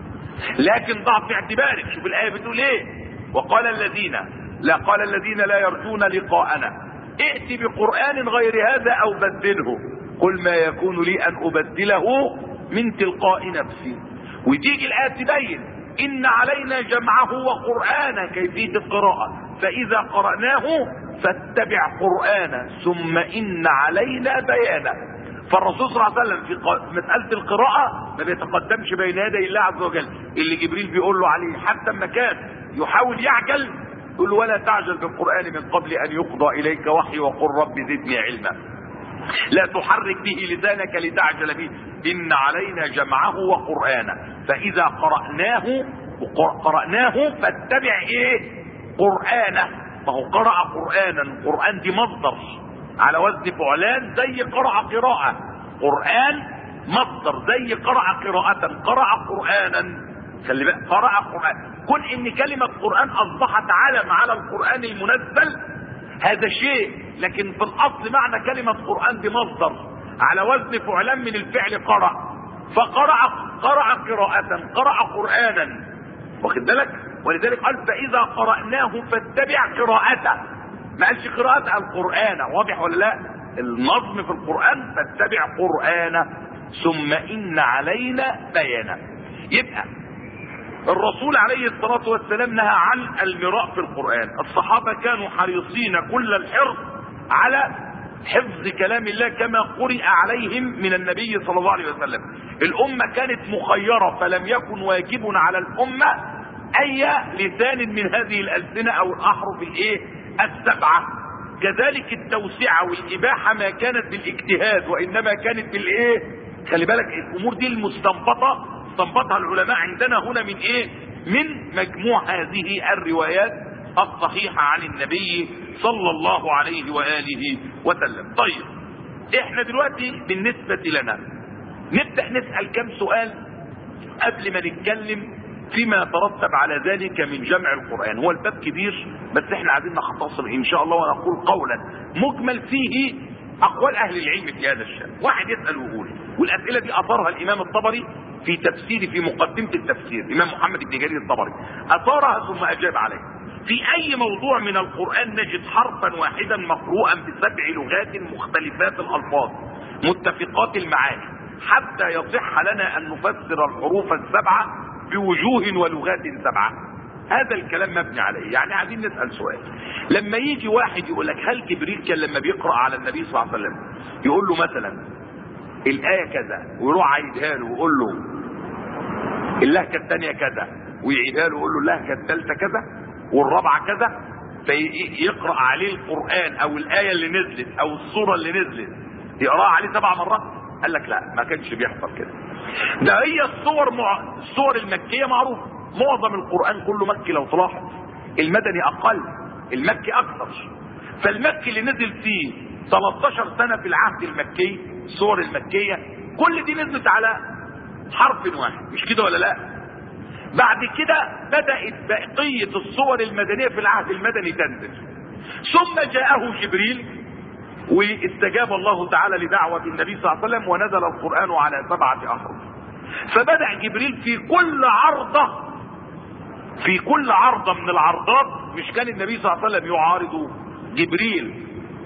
لكن ضع في اعتبارك، شوف الآية بتقول ايه؟ وقال الذين لا قال الذين لا يرجون لقاءنا ائت بقرآن غير هذا او بدله قل ما يكون لي ان ابدله من تلقاء نفسي. وتيجي الآية تبين ان علينا جمعه وقرآنه كيفية القراءة، فاذا قرأناه فاتبع قرآنه ثم ان علينا بيانه. فالرسول صلى الله عليه وسلم في مسألة القراءة ما بيتقدمش بين يدي الله عز وجل، اللي جبريل بيقول له عليه، حتى لما كان يحاول يعجل يقول له ولا تعجل بالقرآن من قبل ان يقضى اليك وحي وقل رب زدني علما، لا تحرك به لسانك لتعجل به، ان علينا جمعه وقرآنه فاذا قرأناه قرأناه فاتبع ايه؟ قرآنه. ما هو قرأ قرآنا، القرآن دي مصدر على وزن فعلان زي قرأ قراءة، قرآن مصدر زي قرأ قراءة، قرأ قرآنا، خلي بالك قرأ قرآن. كون ان كلمة قرآن اصبحت علم على القرآن المنزل هذا شيء، لكن في الاصل معنى كلمة قرآن دي مصدر على وزن فعلان من الفعل قرأ، فقرأ قرأ قراءة، قرأ قرآنا، واخد بالك؟ ولذلك قال فاذا قرأناه فاتبع قراءته، ما قالش قراءة القرآن، واضح ولا لا؟ النظم في القرآن فاتبع قرآنه ثم ان علينا بيانه. يبقى الرسول عليه الصلاة والسلام نهى عن المراء في القرآن، الصحابة كانوا حريصين كل الحرص على حفظ كلام الله كما قرئ عليهم من النبي صلى الله عليه وسلم. الأمة كانت مخيرة فلم يكن واجب على الأمة أي لسان من هذه الألسنة أو الأحرف الإيه؟ السبعة. كذلك التوسعة والإباحة ما كانت بالاجتهاد وإنما كانت بالإيه؟ خلي بالك الأمور دي المستنبطة استنبطها العلماء عندنا هنا من إيه؟ من مجموع هذه الروايات الصحيحة عن النبي صلى الله عليه وآله وسلم. طيب احنا دلوقتي بالنسبة لنا نبدأ نسأل كم سؤال قبل ما نتكلم فيما يترتب على ذلك من جمع القرآن. هو الباب كبير بس احنا عايزين نختصر ان شاء الله ونقول قولا مجمل فيه اقوال اهل العلم في هذا الشأن. واحد يسأل ويقول، والاسئلة دي اثارها الامام الطبري في تفسير في مقدمة التفسير، الامام محمد بن جرير الطبري اثارها ثم اجاب عليه. في اي موضوع من القرآن نجد حرفا واحدا مقروءا بسبع لغات مختلفات الالفاظ متفقات المعاني حتى يصح لنا ان نفسر الحروف السبعة بوجوه ولغات سبعة. هذا الكلام مبني عليه. يعني عايزين نسأل سؤال، لما يجي واحد يقول لك هل جبريل كان لما بيقرأ على النبي صلى الله عليه وسلم يقول له مثلا الآية كذا ويروح عيدها له ويقول له اللهجة الثانية كذا ويعيدها له ويقول له اللهجة الثالثة كذا والرابعة كذا، فيقرأ عليه القرآن او الآية اللي نزلت او السورة اللي نزلت يقرأ عليه سبع مرات؟ قال لك لا، ما كانش بيحصل كده. ده هي الصور مع... الصور المكية معروفة، معظم القرآن كله مكي لو تلاحظ، المدني اقل المكي اكثر. فالمكي اللي نزل فيه ثلاثة عشر سنة في العهد المكي الصور المكية كل دي نزلت على حرف واحد، مش كده ولا لا؟ بعد كده بدأت بقية الصور المدنية في العهد المدني تنزل، ثم جاءه جبريل واستجاب الله تعالى لدعوة النبي صلى الله عليه وسلم ونزل القرآن على سبعة أحرف. فبدأ جبريل في كل عرضة في كل عرضة من العرضات، مش كان النبي صلى الله عليه وسلم يعارض جبريل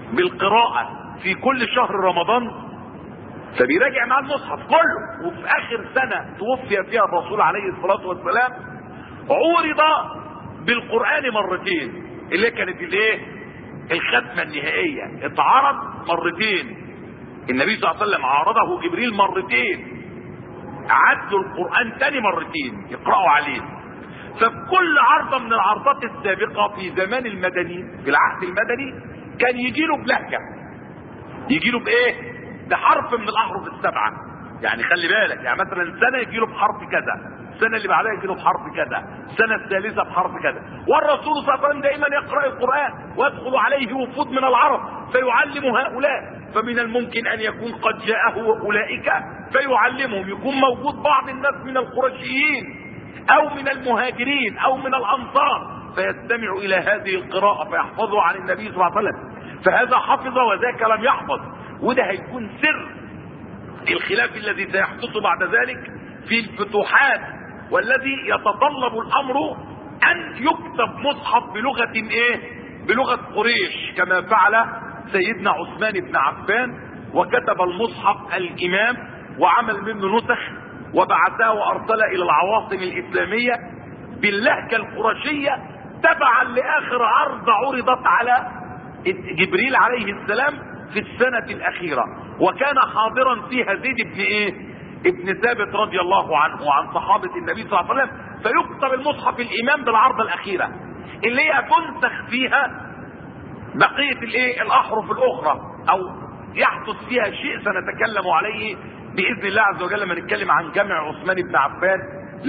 بالقراءة في كل شهر رمضان، فبيراجع مع المصحف كله. وفي اخر سنة توفي فيها الرسول عليه الصلاة والسلام عورض بالقرآن مرتين، اللي كانت الايه الختمة النهائية، اتعرض مرتين. النبي صلى الله عليه وسلم عارضه جبريل مرتين، عدوا القرآن تاني مرتين يقرأوا عليه. ففي كل عرضة من العرضات السابقة في زمان المدني، في العهد المدني، كان يجيله بلهجة، يجيله بايه؟ بحرف من الاحرف السبعة. يعني خلي بالك، يعني مثلا سنة يجيله بحرف كذا، السنة اللي بعدها يجيله بحرف كذا، السنة الثالثة بحرف كذا. والرسول صلى الله عليه وسلم دائما يقرأ القرآن ويدخل عليه وفود من العرب فيعلم هؤلاء، فمن الممكن ان يكون قد جاءه اولئك فيعلمهم، يكون موجود بعض الناس من القرشيين او من المهاجرين او من الانصار فيستمع الى هذه القراءة فيحفظها عن النبي صلى الله عليه وسلم. فهذا حفظ وذاك لم يحفظ، وده هيكون سر الخلاف الذي سيحدث بعد ذلك في الفتوحات، والذي يتطلب الامر ان يكتب مصحف بلغة ايه؟ بلغة قريش، كما فعل سيدنا عثمان بن عفان، وكتب المصحف الامام وعمل منه نسخ وبعثه وارسل الى العواصم الاسلامية باللهجة القرشية تبعا لاخر عرض عرضت على جبريل عليه السلام في السنة الاخيرة. وكان حاضرا فيها زيد بن ايه ابن ثابت رضي الله عنه وعن صحابة النبي صلى الله عليه وسلم، فيكتب المصحف الامام بالعرض الاخيرة اللي هي تنسخ فيها بقية الايه الاحرف الاخرى، او يحدث فيها شيء سنتكلم عليه باذن الله عز وجل لما نتكلم عن جمع عثمان بن عفان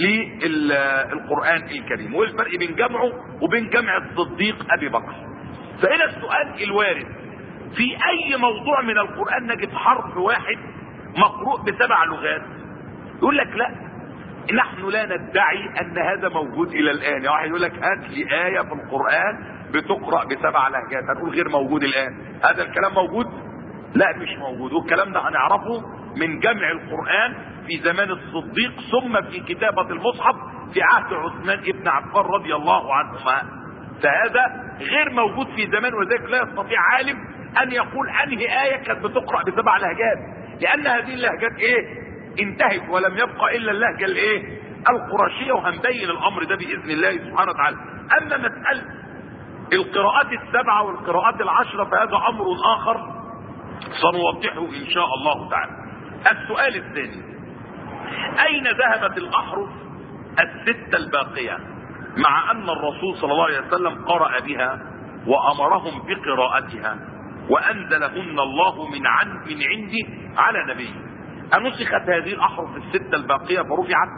للقرآن الكريم، والفرق بين جمعه وبين جمع الصديق ابي بكر. فهنا السؤال الوارد، في اي موضوع من القرآن نجد حرف واحد مقروء بسبع لغات؟ يقول لك لا، نحن لا ندعي ان هذا موجود الى الان. يعني واحد يقول لك هات لي آية في القرآن بتقرأ بسبع لهجات، هنقول غير موجود الان. هذا الكلام موجود؟ لا مش موجود. والكلام ده هنعرفه من جمع القرآن في زمان الصديق ثم في كتابة المصحف في عهد عثمان ابن عفان رضي الله عنهما. فهذا غير موجود في زمان، وذلك لا يستطيع عالم ان يقول انهي آية كانت بتقرأ بسبع لهجات، لان هذه اللهجات ايه انتهت ولم يبقى الا اللهجة الايه القرشية، وهنبين الامر ده باذن الله سبحانه وتعالى. اما مسألة القراءات السبعة والقراءات العشرة فهذا امر اخر سنوضحه ان شاء الله تعالى. السؤال الثاني، اين ذهبت الاحرف الستة الباقية مع ان الرسول صلى الله عليه وسلم قرأ بها وامرهم بقراءتها وانزلهن الله من عن من عنده على نبيه؟ انسخت هذه الاحرف الستة الباقية فرفعت؟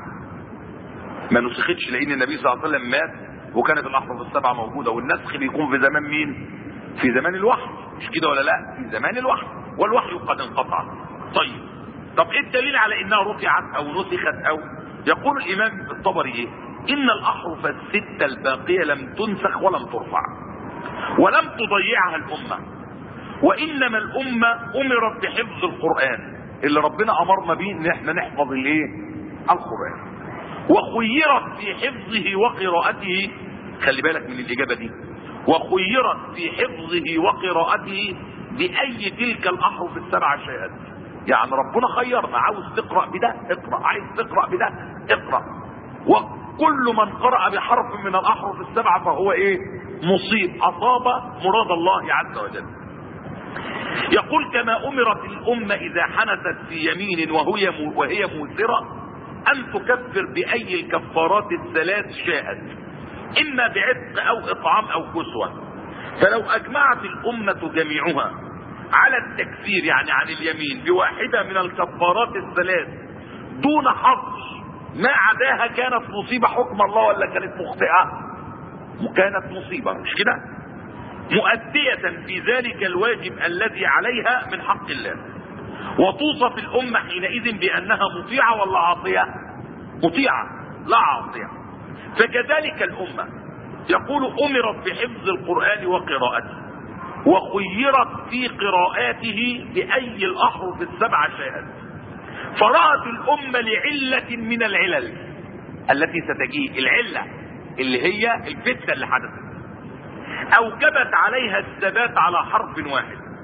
ما نسختش، لان النبي صلى الله عليه وسلم مات وكانت الاحرف السبعة موجودة، والنسخ بيكون في زمان مين؟ في زمان الوحي، مش كده ولا لا؟ في زمان الوحي، والوحي قد انقطع. طيب طب ايه الدليل على انها رفعت او نسخت؟ او يقول الامام الطبري ايه؟ ان الاحرف الستة الباقية لم تنسخ ولم ترفع ولم تضيعها الامة، وانما الامة امرت بحفظ القرآن اللي ربنا امرنا به ان احنا نحفظ الايه القرآن، وخيرت في حفظه وقراءته. خلي بالك من الاجابة دي، وخيرت في حفظه وقراءته بأي تلك الأحرف السبعة شاءت. يعني ربنا خيرنا، عاوز تقرأ بده اقرأ، عايز تقرأ بده اقرأ. وكل من قرأ بحرف من الأحرف السبعة فهو ايه مصيب، أصاب مراد الله عز وجل. يقول كما أمرت الأمة إذا حنثت في يمين وهي وهي موسرة أن تكفر بأي الكفارات الثلاث شاءت، إما بعتق أو إطعام أو كسوة. فلو أجمعت الأمة جميعها على التكفير يعني عن اليمين بواحدة من الكفارات الثلاث دون حظ ما عداها كانت مصيبة حكم الله، ولا كانت مخطئة؟ كانت مصيبة، مش كده؟ مؤدية في ذلك الواجب الذي عليها من حق الله. وتوصف الأمة حينئذ بأنها مطيعة ولا عاصية؟ مطيعة لا عاصية. فكذلك الأمة يقول أمرت بحفظ القرآن وقراءته وخيرت في قراءاته بأي الأحرف السبعة شاءت، فرأت الأمة لعلة من العلل التي ستجيء، العلة اللي هي الفتنة اللي حدثت، أوجبت عليها الثبات على حرف واحد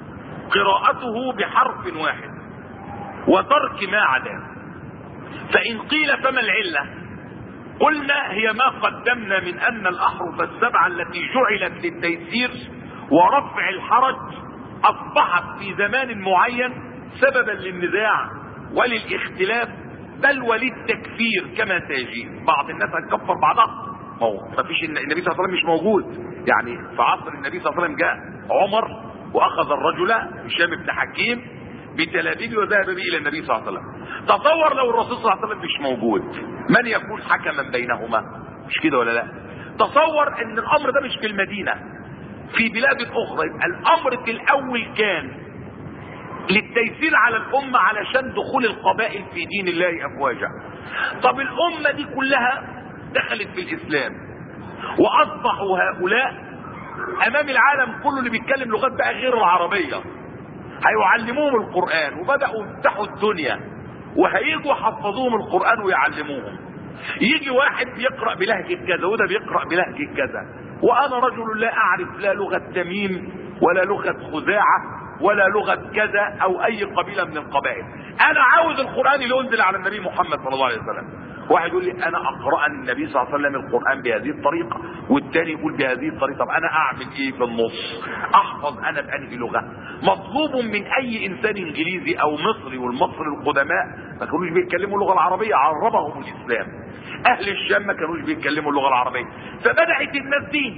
قراءته بحرف واحد وترك ما عداه. فإن قيل فما العلة؟ قلنا هي ما قدمنا من أن الأحرف السبعة التي جعلت للتيسير ورفع الحرج أصبحت في زمان معين سببا للنزاع وللاختلاف بل وللتكفير كما سيجي. بعض الناس هتكفر بعضها، ما هو ما فيش، النبي صلى الله عليه وسلم مش موجود. يعني في عصر النبي صلى الله عليه وسلم جاء عمر واخذ الرجل هشام بن حكيم بتلابيبه وذهب به الى النبي صلى الله عليه وسلم. تصور لو الرسول صلى الله عليه وسلم مش موجود، من يكون حكما بينهما؟ مش كده ولا لا؟ تصور ان الامر ده مش في المدينه، في بلاد اخرى. يبقى الامر في الاول كان للتيسير على الامه علشان دخول القبائل في دين الله افواجا. طب الامه دي كلها دخلت في الاسلام واصبحوا هؤلاء امام العالم كله اللي بيتكلم لغات بقى غير العربيه، هيعلموهم القران وبداوا يفتحوا الدنيا وهيجوا يحفظوهم القران ويعلموهم. يجي واحد بيقرا بلهجه كذا وده بيقرا بلهجه كذا، وانا رجل لا اعرف لا لغه تميم ولا لغه خزاعه ولا لغة كذا او اي قبيلة من القبائل، انا عاوز القرآن اللي انزل على النبي محمد صلى الله عليه وسلم. واحد يقول لي انا اقرأ النبي صلى الله عليه وسلم القرآن بهذه الطريقة، والتاني يقول بهذه الطريقة. طب انا اعمل ايه في النص؟ احفظ انا بانهي لغة؟ مطلوب من اي انسان انجليزي او مصري، والمصري القدماء ما كانوش بيتكلموا اللغة العربية، عربهم الاسلام. اهل الشام ما كانوش بيتكلموا اللغة العربية، فبدأت الناس دي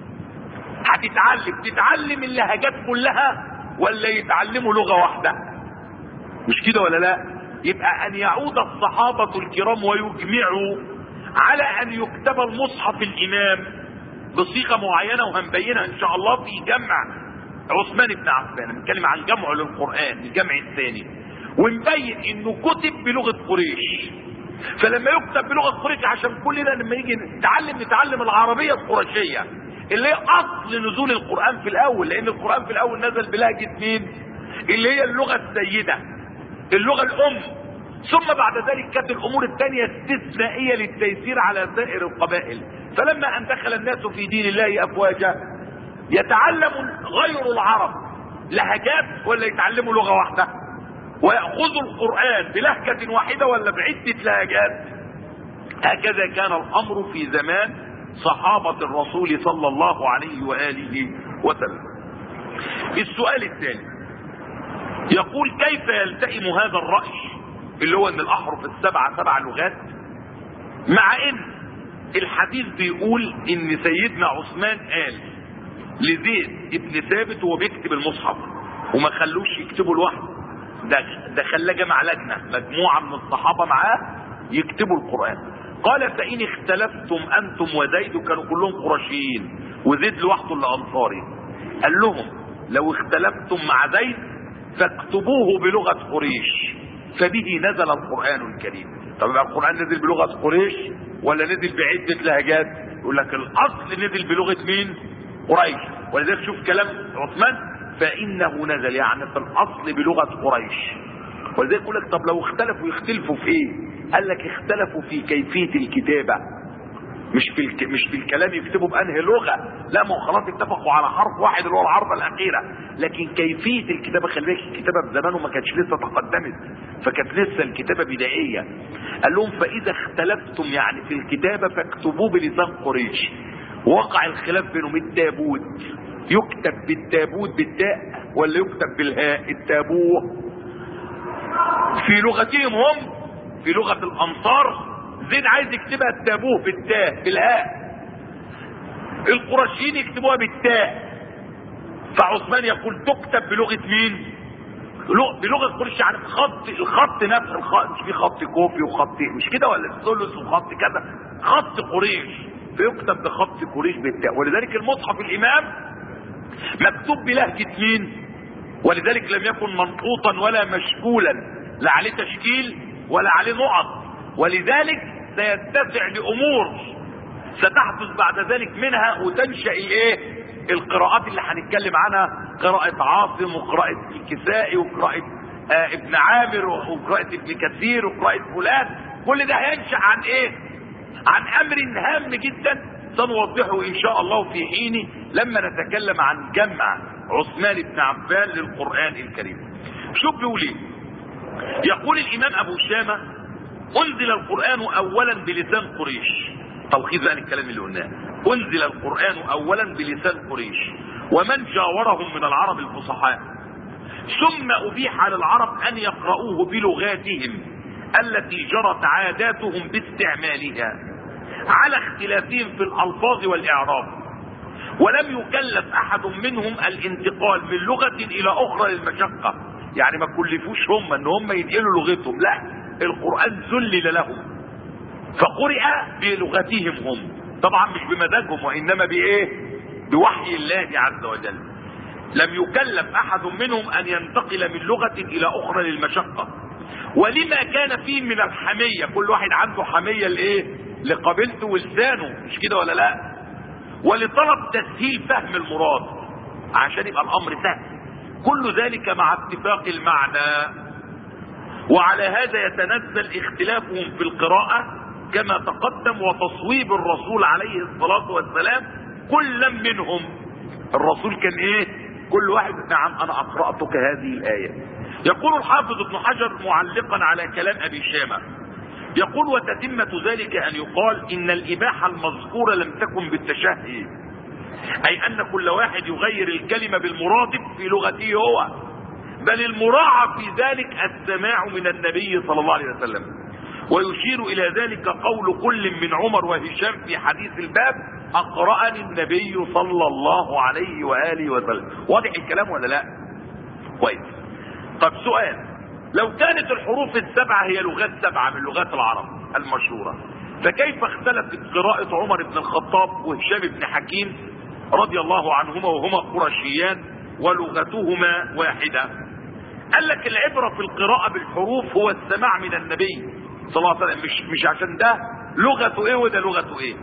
هتتعلم تتعلم اللهجات كلها ولا يتعلموا لغة واحدة؟ مش كده ولا لا؟ يبقى ان يعود الصحابة الكرام ويجمعوا على ان يكتب المصحف الامام بصيغة معينة، وهنبينها ان شاء الله في جمع عثمان بن عفان. بنتكلم عن جمعه للقرآن الجمع الثاني، ونبين انه كتب بلغة قريش. فلما يكتب بلغة قريش عشان كلنا لما يجي نتعلم نتعلم العربية القرشية اللي هي اصل نزول القرآن في الاول، لان القرآن في الاول نزل بلهجة مين؟ اللي هي اللغة السيدة، اللغة الام. ثم بعد ذلك كانت الامور الثانية استثنائية للتيسير على سائر القبائل. فلما ان دخل الناس في دين الله افواجا، يتعلم غير العرب لهجات ولا يتعلموا لغة واحدة؟ ويأخذوا القرآن بلهجة واحدة ولا بعدة لهجات؟ هكذا كان الامر في زمان صحابة الرسول صلى الله عليه وآله وسلم. السؤال الثاني يقول كيف يلتئم هذا الرأي اللي هو ان الاحرف السبعة سبع لغات، مع ان الحديث بيقول ان سيدنا عثمان قال لزيد ابن ثابت وهو بيكتب المصحف وما خلوش يكتبوا لوحده، ده ده خلاه جمع لجنة مجموعة من الصحابة معاه يكتبوا القرآن. قال فإن اختلفتم أنتم وزيد، كانوا كلهم قرشيين وزيد لوحده اللي أنصاري، قال لهم لو اختلفتم مع زيد فاكتبوه بلغة قريش فبه نزل القرآن الكريم. طب يبقى القرآن نزل بلغة قريش ولا نزل بعدة لهجات؟ يقول لك الأصل نزل بلغة مين؟ قريش. ولذلك شوف كلام عثمان فإنه نزل، يعني في الأصل بلغة قريش. ولذلك يقول لك طب لو اختلفوا يختلفوا في ايه؟ قال لك اختلفوا في كيفية الكتابة، مش في الك... مش في الكلام يكتبوا بأنهي لغة، لا، ما هو خلاص اتفقوا على حرف واحد اللي هو الحرف الأخيرة، لكن كيفية الكتابة خلي بالك الكتابة بزمانه ما كانتش لسه تقدمت، فكانت لسه الكتابة بدائية. قال لهم فإذا اختلفتم يعني في الكتابة فاكتبوه بلسان قريش. وقع الخلاف بينهم، التابوت يكتب بالتابوت بالتاء ولا يكتب بالهاء التابوه؟ في لغتهم هم، في لغة الأنصار زيد عايز يكتبها التابوه بالتاء بالهاء، القرشيين يكتبوها بالتاء. فعثمان يقول تكتب بلغة مين؟ بلغة قريش، يعني خط الخط نفس الخط، مش في خط كوفي وخط مش كده ولا الثلث وخط كذا، خط قريش فيكتب بخط قريش بالتاء. ولذلك المصحف الإمام مكتوب بلهجة مين؟ ولذلك لم يكن منقوطا ولا مشكولا، لا عليه تشكيل ولا عليه نقط. ولذلك سيتسع لأمور ستحدث بعد ذلك منها وتنشأ الايه؟ القراءات اللي هنتكلم عنها، قراءة عاصم وقراءة الكسائي وقراءة آه ابن عامر وقراءة ابن كثير وقراءة فلان، كل ده هينشأ عن ايه؟ عن امر هام جدا سنوضحه ان شاء الله في حين لما نتكلم عن جمع عثمان بن عفان للقرآن الكريم. شوف بيقول ايه؟ يقول الامام ابو شامة: انزل القرآن اولا بلسان قريش. تلخيص عن الكلام اللي قلناه. انزل القرآن اولا بلسان قريش ومن جاورهم من العرب الفصحاء، ثم ابيح على العرب ان يقرؤوه بلغاتهم التي جرت عاداتهم باستعمالها على اختلافهم في الالفاظ والاعراب، ولم يكلف احد منهم الانتقال من لغة الى اخرى للمشقة. يعني ما كلفوش هم ان هم ينقلوا لغتهم، لا، القرآن ذلل لهم فقرئ بلغتهم هم، طبعا مش بمزاجهم وانما بايه؟ بوحي الله عز وجل. لم يكلف احد منهم ان ينتقل من لغة الى اخرى للمشقة، ولما كان فيه من الحمية، كل واحد عنده حمية لايه؟ لقبيلته ولسانه، مش كده ولا لا؟ ولطلب تسهيل فهم المراد عشان يبقى الامر سهل، كل ذلك مع اتفاق المعنى. وعلى هذا يتنزل اختلافهم في القراءة كما تقدم، وتصويب الرسول عليه الصلاة والسلام كل منهم. الرسول كان ايه؟ كل واحد: نعم انا اقرأتك هذه الآية. يقول الحافظ ابن حجر معلقا على كلام ابي شامة، يقول: وتتمة ذلك ان يقال ان الاباحة المذكورة لم تكن بالتشهي، اي ان كل واحد يغير الكلمة بالمرادف في لغته هو، بل المراعى في ذلك السماع من النبي صلى الله عليه وسلم. ويشير الى ذلك قول كل من عمر وهشام في حديث الباب: اقرأني النبي صلى الله عليه وآله وسلم. واضح الكلام ولا لا؟ كويس. طب سؤال: لو كانت الحروف السبعة هي لغات سبعة من لغات العرب المشهورة، فكيف اختلفت قراءة عمر بن الخطاب وهشام بن حكيم رضي الله عنهما وهما قرشيان ولغتهما واحدة؟ قال لك العبرة في القراءة بالحروف هو السماع من النبي صلى الله عليه وسلم، مش مش عشان ده لغته ايه وده لغته ايه،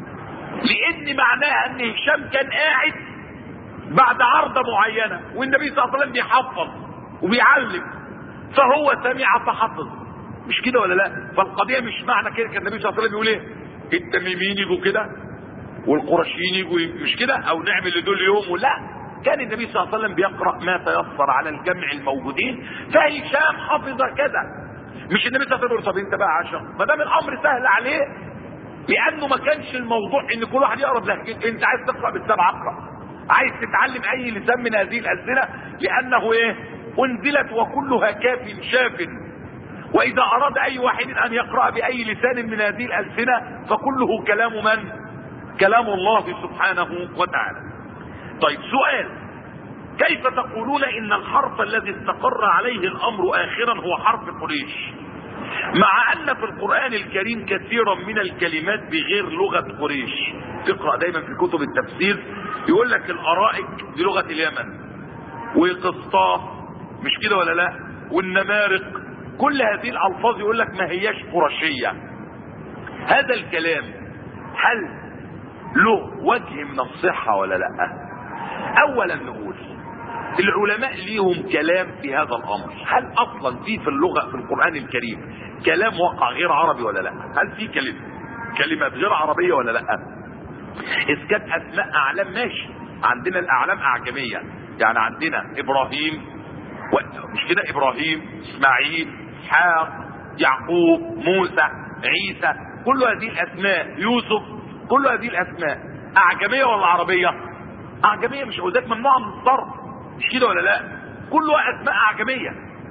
لان معناها ان هشام كان قاعد بعد عرضة معينة والنبي صلى الله عليه وسلم بيحفظ وبيعلم، فهو سمع فحفظ، مش كده ولا لا؟ فالقضية مش معنى كده كان النبي صلى الله عليه وسلم يقول ايه؟ التميميين يجوا كده والقرشيين يجوا مش كده، او نعمل لدول يوم، ولا، كان النبي صلى الله عليه وسلم بيقرأ ما تيسر على الجمع الموجودين، فهشام حفظ كذا. مش النبي صلى الله عليه وسلم يقول: طب انت بقى عشان ما دام الامر سهل عليه، لانه ما كانش الموضوع ان كل واحد يقرا بلهجته. انت عايز تقرا بالسبع اقرا، عايز تتعلم اي لسان من هذه الالسنه، لانه ايه؟ انزلت وكلها كاف شاف. واذا اراد اي واحد ان يقرا باي لسان من هذه الالسنه فكله كلام من؟ كلام الله سبحانه وتعالى. طيب سؤال: كيف تقولون ان الحرف الذي استقر عليه الامر اخرا هو حرف قريش، مع ان في القرآن الكريم كثيرا من الكلمات بغير لغة قريش؟ تقرأ دايما في كتب التفسير يقول لك الارائك بلغة اليمن، وقسطاس، مش كده ولا لا، والنمارق، كل هذه الالفاظ يقول لك ما هياش قرشية. هذا الكلام هل له وجه من الصحة ولا لا؟ اولا نقول العلماء ليهم كلام في هذا الامر، هل اصلا في في اللغة في القرآن الكريم كلام وقع غير عربي ولا لا؟ هل في كلمة كلمات غير عربية ولا لا؟ اذا كانت اسماء اعلام ماشي، عندنا الاعلام اعجمية، يعني عندنا ابراهيم و... مش كده، ابراهيم، اسماعيل، اسحاق، يعقوب، موسى، عيسى، كل هذه الاسماء، يوسف، كل هذه الاسماء اعجمية ولا عربية؟ اعجمية، مش قلت ممنوعة من الصرف، مش كده ولا لا؟ كلها اسماء اعجمية.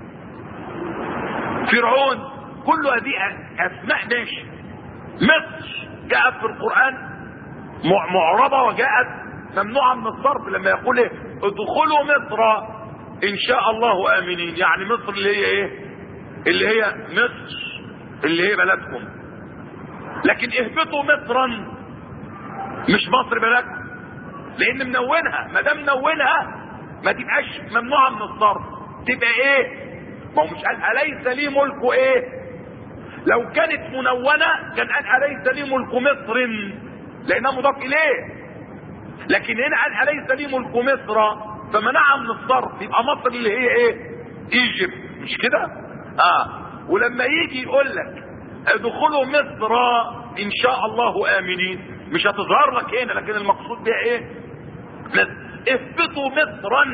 فرعون، كل هذه اسماء ماشي. مصر جاءت في القرآن معربة وجاءت ممنوعة من الصرف، لما يقول ايه؟ ادخلوا مصر ان شاء الله امنين، يعني مصر اللي هي ايه؟ اللي هي مصر اللي هي بلدكم، لكن اهبطوا مصرا مش مصر بلدكم، لان منونها، ما دام منونها ما تبقاش ممنوعة من الصرف، تبقى ايه؟ ما هو مش قال اليس لي ملك ايه؟ لو كانت منونة كان قال اليس لي ملك مصر لانها مضاف اليه، لكن هنا قال اليس لي ملك مصر فمنعها من الصرف، يبقى مصر اللي هي ايه؟ ايجيبت، مش كده؟ اه. ولما يجي يقول لك ادخلوا مصر ان شاء الله امنين، مش هتظهر لك هنا، لكن المقصود بها ايه؟ اهبطوا مصرا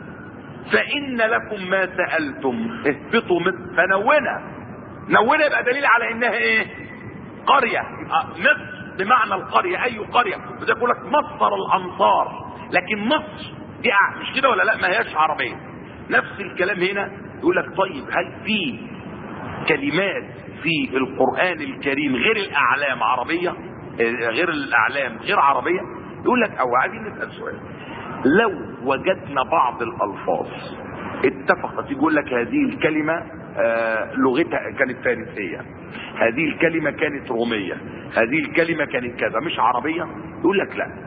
فإن لكم ما سألتم. اهبطوا مصر، فنونة نونة يبقى دليل على انها ايه؟ قرية. مصر بمعنى القرية، اي قرية. وده يقول لك مصر الامصار، لكن مصر دي مش كده ولا لا؟ ما هياش عربية. نفس الكلام هنا يقول لك طيب هل في كلمات في القرآن الكريم غير الأعلام عربية؟ غير الأعلام غير عربية؟ يقول لك او عايزين نسأل سؤال، لو وجدنا بعض الألفاظ اتفقت، يقول لك هذه الكلمة آه لغتها كانت فارسية، هذه الكلمة كانت رومية، هذه الكلمة كانت كذا، مش عربية، يقول لك لا،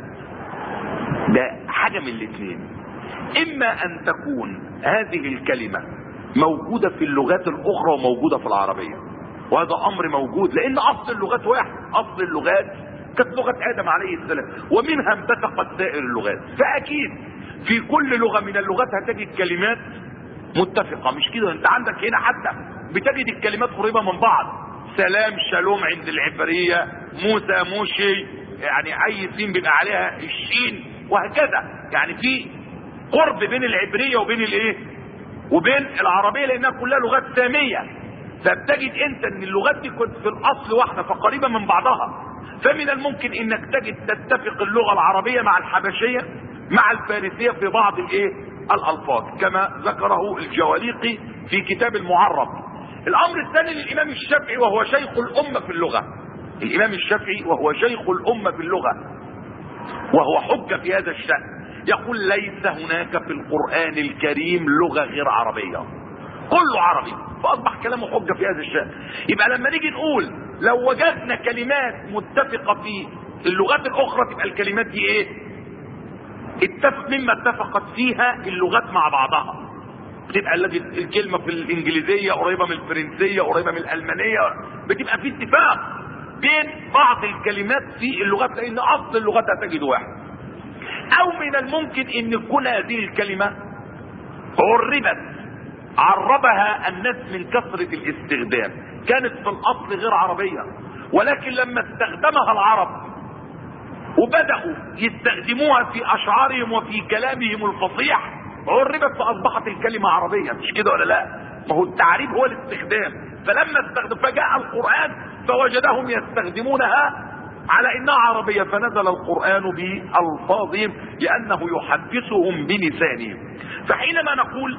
ده حاجة من الاثنين. اما ان تكون هذه الكلمة موجودة في اللغات الاخرى وموجودة في العربية، وهذا امر موجود لان اصل اللغات واحد. اصل اللغات كانت لغة ادم عليه السلام، ومنها انبثقت سائر اللغات. فاكيد في كل لغة من اللغات هتجد كلمات متفقة، مش كده؟ انت عندك هنا حتى بتجد الكلمات قريبة من بعض. سلام شالوم عند العبرية، موسى موشي، يعني اي سين بيبقى عليها الشين، وهكذا. يعني في قرب بين العبرية وبين الايه وبين العربية، لانها كلها لغات سامية. فبتجد انت ان اللغات دي كنت في الاصل واحدة فقريبة من بعضها. فمن الممكن انك تجد تتفق اللغة العربية مع الحبشية مع الفارسية في بعض الايه الالفاظ، كما ذكره الجواليقي في كتاب المعرب. الامر الثاني للامام الشافعي وهو شيخ الامة في اللغة. الامام الشافعي وهو شيخ الامة في اللغة وهو حجة في هذا الشأن، يقول ليس هناك في القرآن الكريم لغة غير عربية، كله عربي. فاصبح كلامه حجة في هذا الشأن. يبقى لما نيجي نقول لو وجدنا كلمات متفقة في اللغات الاخرى، تبقى الكلمات دي ايه؟ اتفق مما اتفقت فيها اللغات مع بعضها. بتبقى الذي الكلمة في الانجليزية قريبة من الفرنسية، قريبة من الالمانية، بتبقى في اتفاق بين بعض الكلمات في اللغات، لان اصل اللغات هتجد واحد. او من الممكن ان تكون هذه الكلمة عربت، عربها الناس من كثرة الاستخدام، كانت في الاصل غير عربية، ولكن لما استخدمها العرب وبدأوا يستخدموها في اشعارهم وفي كلامهم الفصيح، عربت فاصبحت الكلمة عربية. مش كده ولا لا؟ ما هو التعريب هو الاستخدام. فلما استخدم فجاء القرآن فوجدهم يستخدمونها على انها عربية، فنزل القرآن بألفاظهم لانه يحدثهم بلسانهم. فحينما نقول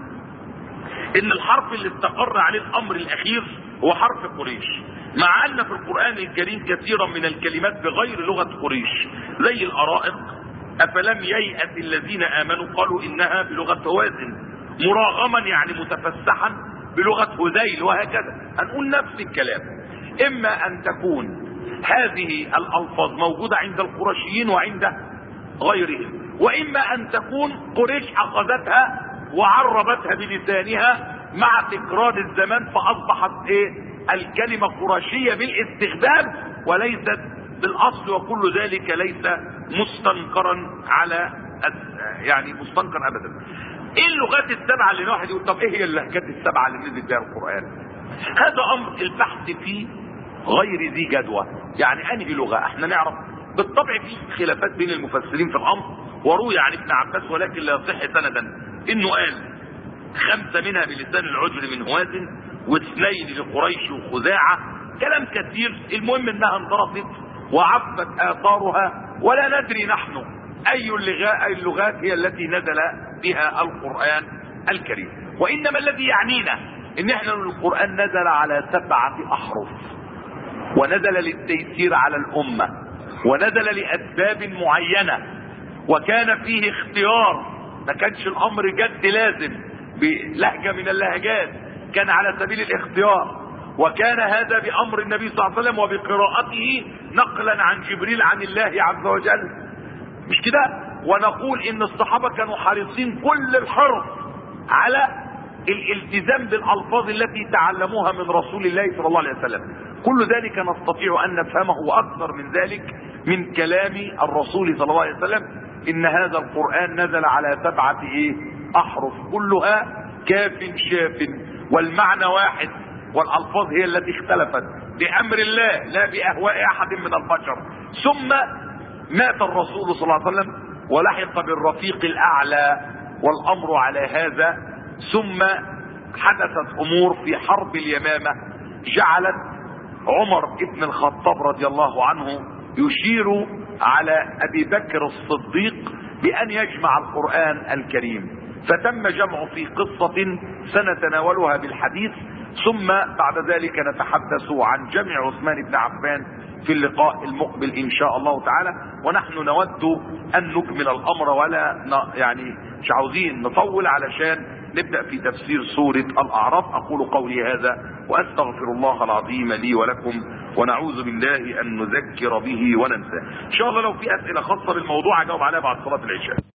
ان الحرف اللي استقر عليه الامر الاخير هو حرف قريش، مع ان في القرآن الكريم كثيرا من الكلمات بغير لغة قريش، زي الارائق، افلم ييأس الذين امنوا قالوا انها بلغة هوازن، مراغما يعني متفسحا بلغة هذيل، وهكذا. هنقول نفس الكلام. اما ان تكون هذه الالفاظ موجودة عند القرشيين وعند غيرهم، واما ان تكون قريش اخذتها وعربتها بلسانها مع تكرار الزمان، فاصبحت ايه الكلمة قرشية بالاستخدام وليست بالاصل، وكل ذلك ليس مستنكرا على يعني مستنكر ابدا. ايه اللغات السبعة اللي الواحد يقول طب ايه هي اللهجات السبعة اللي نزل بها القرآن؟ هذا امر البحث فيه غير ذي جدوى. يعني انهي لغة؟ احنا نعرف بالطبع في خلافات بين المفسرين في الامر، وروي عن ابن عباس ولكن لا يصح سندا انه قال خمسة منها بلسان العجر من هوازن، واثنين لقريش وخزاعة، كلام كثير. المهم انها انضربت وعفت اثارها، ولا ندري نحن اي اللغات هي التي نزل بها القرآن الكريم. وانما الذي يعنينا ان احنا القرآن نزل على سبعة احرف، ونزل للتيسير على الامة، ونزل لاسباب معينة، وكان فيه اختيار، ما كانش الامر جد لازم بلهجة من اللهجات، كان على سبيل الاختيار. وكان هذا بامر النبي صلى الله عليه وسلم وبقراءته نقلا عن جبريل عن الله عز وجل، مش كده؟ ونقول ان الصحابة كانوا حريصين كل الحرص على الالتزام بالالفاظ التي تعلموها من رسول الله صلى الله عليه وسلم. كل ذلك نستطيع ان نفهمه، واكثر من ذلك من كلام الرسول صلى الله عليه وسلم، ان هذا القرآن نزل على سبعة ايه احرف، كلها كاف شاف، والمعنى واحد، والالفاظ هي التي اختلفت بامر الله لا باهواء احد من البشر. ثم مات الرسول صلى الله عليه وسلم ولحق بالرفيق الأعلى والأمر على هذا. ثم حدثت أمور في حرب اليمامة جعلت عمر بن الخطاب رضي الله عنه يشير على أبي بكر الصديق بأن يجمع القرآن الكريم، فتم جمعه في قصة سنتناولها بالحديث، ثم بعد ذلك نتحدث عن جمع عثمان بن عفان في اللقاء المقبل إن شاء الله تعالى. ونحن نود أن نكمل الأمر ولا يعني مش عاوزين نطول علشان نبدأ في تفسير سورة الأعراف. أقول قولي هذا وأستغفر الله العظيم لي ولكم، ونعوذ بالله أن نذكر به وننسى. إن شاء الله لو في أسئلة خاصة بالموضوع أجاوب عليها بعد صلاة العشاء.